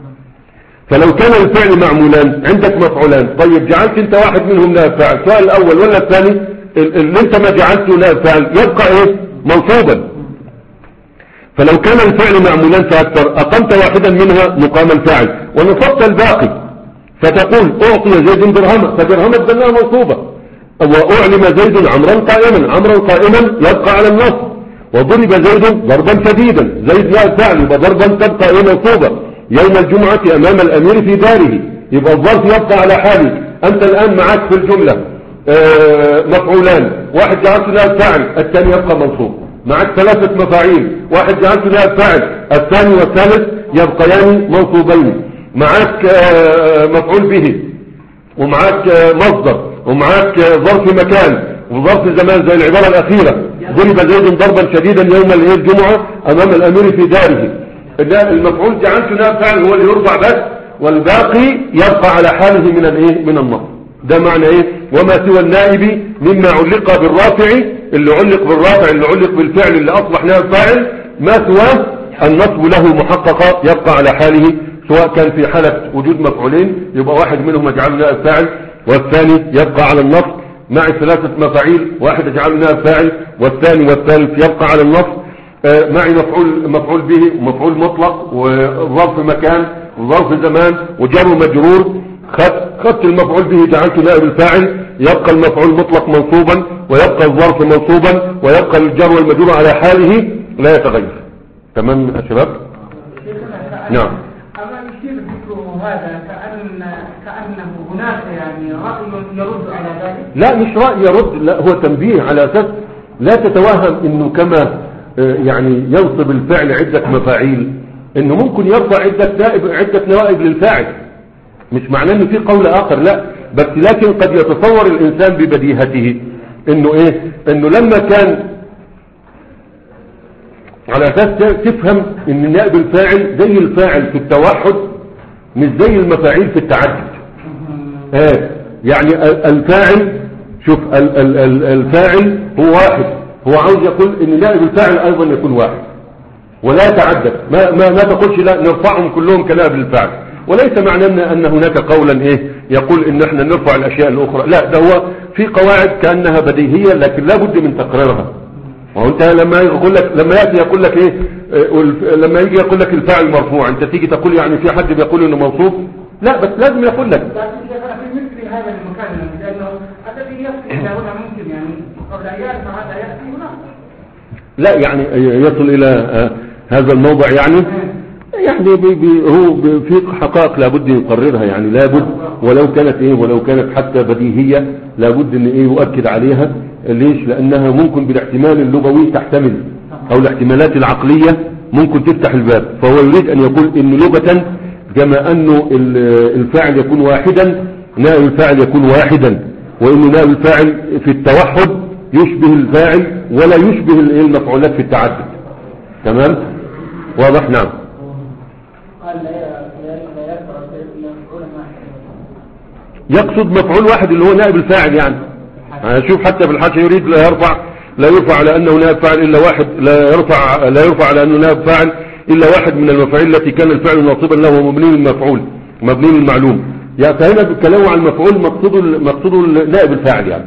فلو كان الفعل معمولان عندك مفعولان، طيب جعلت أنت واحد منهم نائب فاعل، سواء الأول ولا الثاني، اللي أنت ما جعلته نائب فاعل يبقى إيه منصوبا. فلو كان الفعل معمولا فأكثر أقمت واحدا منها مقام الفاعل ونصبت الباقي، فتقول أعطي زيد درهما، فدرهما بدلناها منصوبة. وأعلم زيد عمرا قائما، عمرا قائما يبقى على النصب. وضرب زيد ضربا شديدا، زيد لا فعل يبقى ضربا تبقى إيه منصوبة. يوم الجمعة أمام الأمير في داره، يبقى الظرف يبقى على حاله. أنت الآن معك في الجملة آه مفعولان، واحد جعلت لا فاعل الثاني يبقى منصوب. معك ثلاثة مفاعيل، واحد جعلت نائب فاعل الثاني والثالث يبقيان منصوبين. معك مفعول به، ومعك مصدر، ومعك ظرف مكان وظرف زمان زي العبارة الأخيرة ضرب زيد ضربا شديدا يوم الجمعة أمام الأمير في داره. المفعول جعلت نائب فاعل هو اللي يرفع بس، والباقي يبقى على حاله من الايه من النصب. ده معنى ايه وما سوى النائب مما علق بالرافع، اللي علق بالرافع اللي علق بالفعل اللي اصبح نائب فاعل، ما سوى النصب له محققة يبقى على حاله، سواء كان في حالة وجود مفعولين يبقى واحد منهم يجعله نائب فاعل والثاني يبقى على النصب، مع ثلاثة مفاعيل واحد يجعله نائب فاعل والثاني والثالث يبقى على النصب، آه معي مفعول مفعول به ومفعول مطلق وظرف مكان وظرف زمان وجر ومجرور. خدت المفعول به جعلته نائب الفاعل، يبقى المفعول مطلق منصوبا ويبقى الظرف منصوبا ويبقى الجر والمجرور على حاله لا يتغير. تمام يا شباب؟ نعم. أما يشير ذكره هذا كأن كأنه هناك يعني رأي يرد على ذلك؟ لا مش رأي يرد، لا هو تنبيه على أساس لا تتوهم إنه كما يعني ينصب الفعل عدة مفاعيل إنه ممكن يرفع عدة نائب عدة نوائب للفاعل، مش معناه إنه في قول آخر، لا بس لكن قد يتصور الإنسان ببديهته إنه إيه إنه لما كان على أساس تفهم إن نائب الفاعل زي الفاعل في التوحد مش زي المفاعيل في التعدد. آه يعني الفاعل شوف الفاعل هو واحد، هو عاوز يقول إن نائب الفاعل أيضا يكون واحد، ولا يتعدد، ما, ما, ما تقولش لا نرفعهم كلهم كنائب للفاعل، وليس معنى ان هناك قولا ايه يقول ان احنا نرفع الاشياء الاخرى، لا، ده هو في قواعد كانها بديهيه لكن لا بد من تقريرها. وانت لما يقول لك لما ياتي يقول لك ايه لما يجي يقول لك الفاعل مرفوع، انت تيجي تقول يعني في حد بيقول انه منصوب؟ لا، بس لازم يقول لك. لكن في مثل هذا المكان لانه الذي يصل الى هنا ممكن يعني قبل ايام هذا ياتي هنا. لا يعني يصل الى هذا الموضع يعني يعني بي بي هو بي في حقائق لابد يقررها، يعني لابد ولو كانت ايه ولو كانت حتى بديهية لابد ان ايه يؤكد عليها. ليش؟ لانها ممكن بالاحتمال اللغوي تحتمل، او الاحتمالات العقلية ممكن تفتح الباب. فهو يريد ان يقول ان لغة كما انه الفاعل يكون واحدا نائب الفاعل يكون واحدا، وان نائب الفاعل في التوحد يشبه الفاعل ولا يشبه المفعولات في التعدد. تمام؟ واضح؟ نعم. يقصد مفعول واحد اللي هو نائب الفاعل، يعني شوف حتى في الحاشية يريد لا يرفع لا يرفع على انه نائب فاعل الا واحد، لا يرفع لا يرفع على انه نائب فاعل الا واحد من المفاعيل التي كان الفعل ناصبا له ومبني للمفعول مبني للمعلوم. يعني فهنا بالكلام عن المفعول مقصود مقصود نائب الفاعل يعني.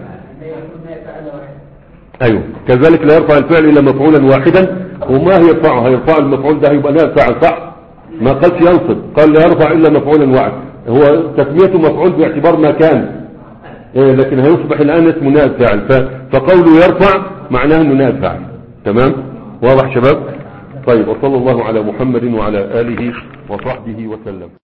ايوه كذلك لا يرفع الفعل الا مفعولا واحدا، وما هيرفعه هيرفع المفعول ده هيبقى نائب فاعل، صح؟ ما قالش ينصب، قال لا يرفع الا مفعولا واحد، هو تسميته مفعول باعتبار ما كان، إيه لكن هيصبح الان اسمه نائب فاعل، فقوله يرفع معناه انه نائب فاعل. تمام؟ واضح شباب؟ طيب، وصلى الله على محمد وعلى اله وصحبه وسلم.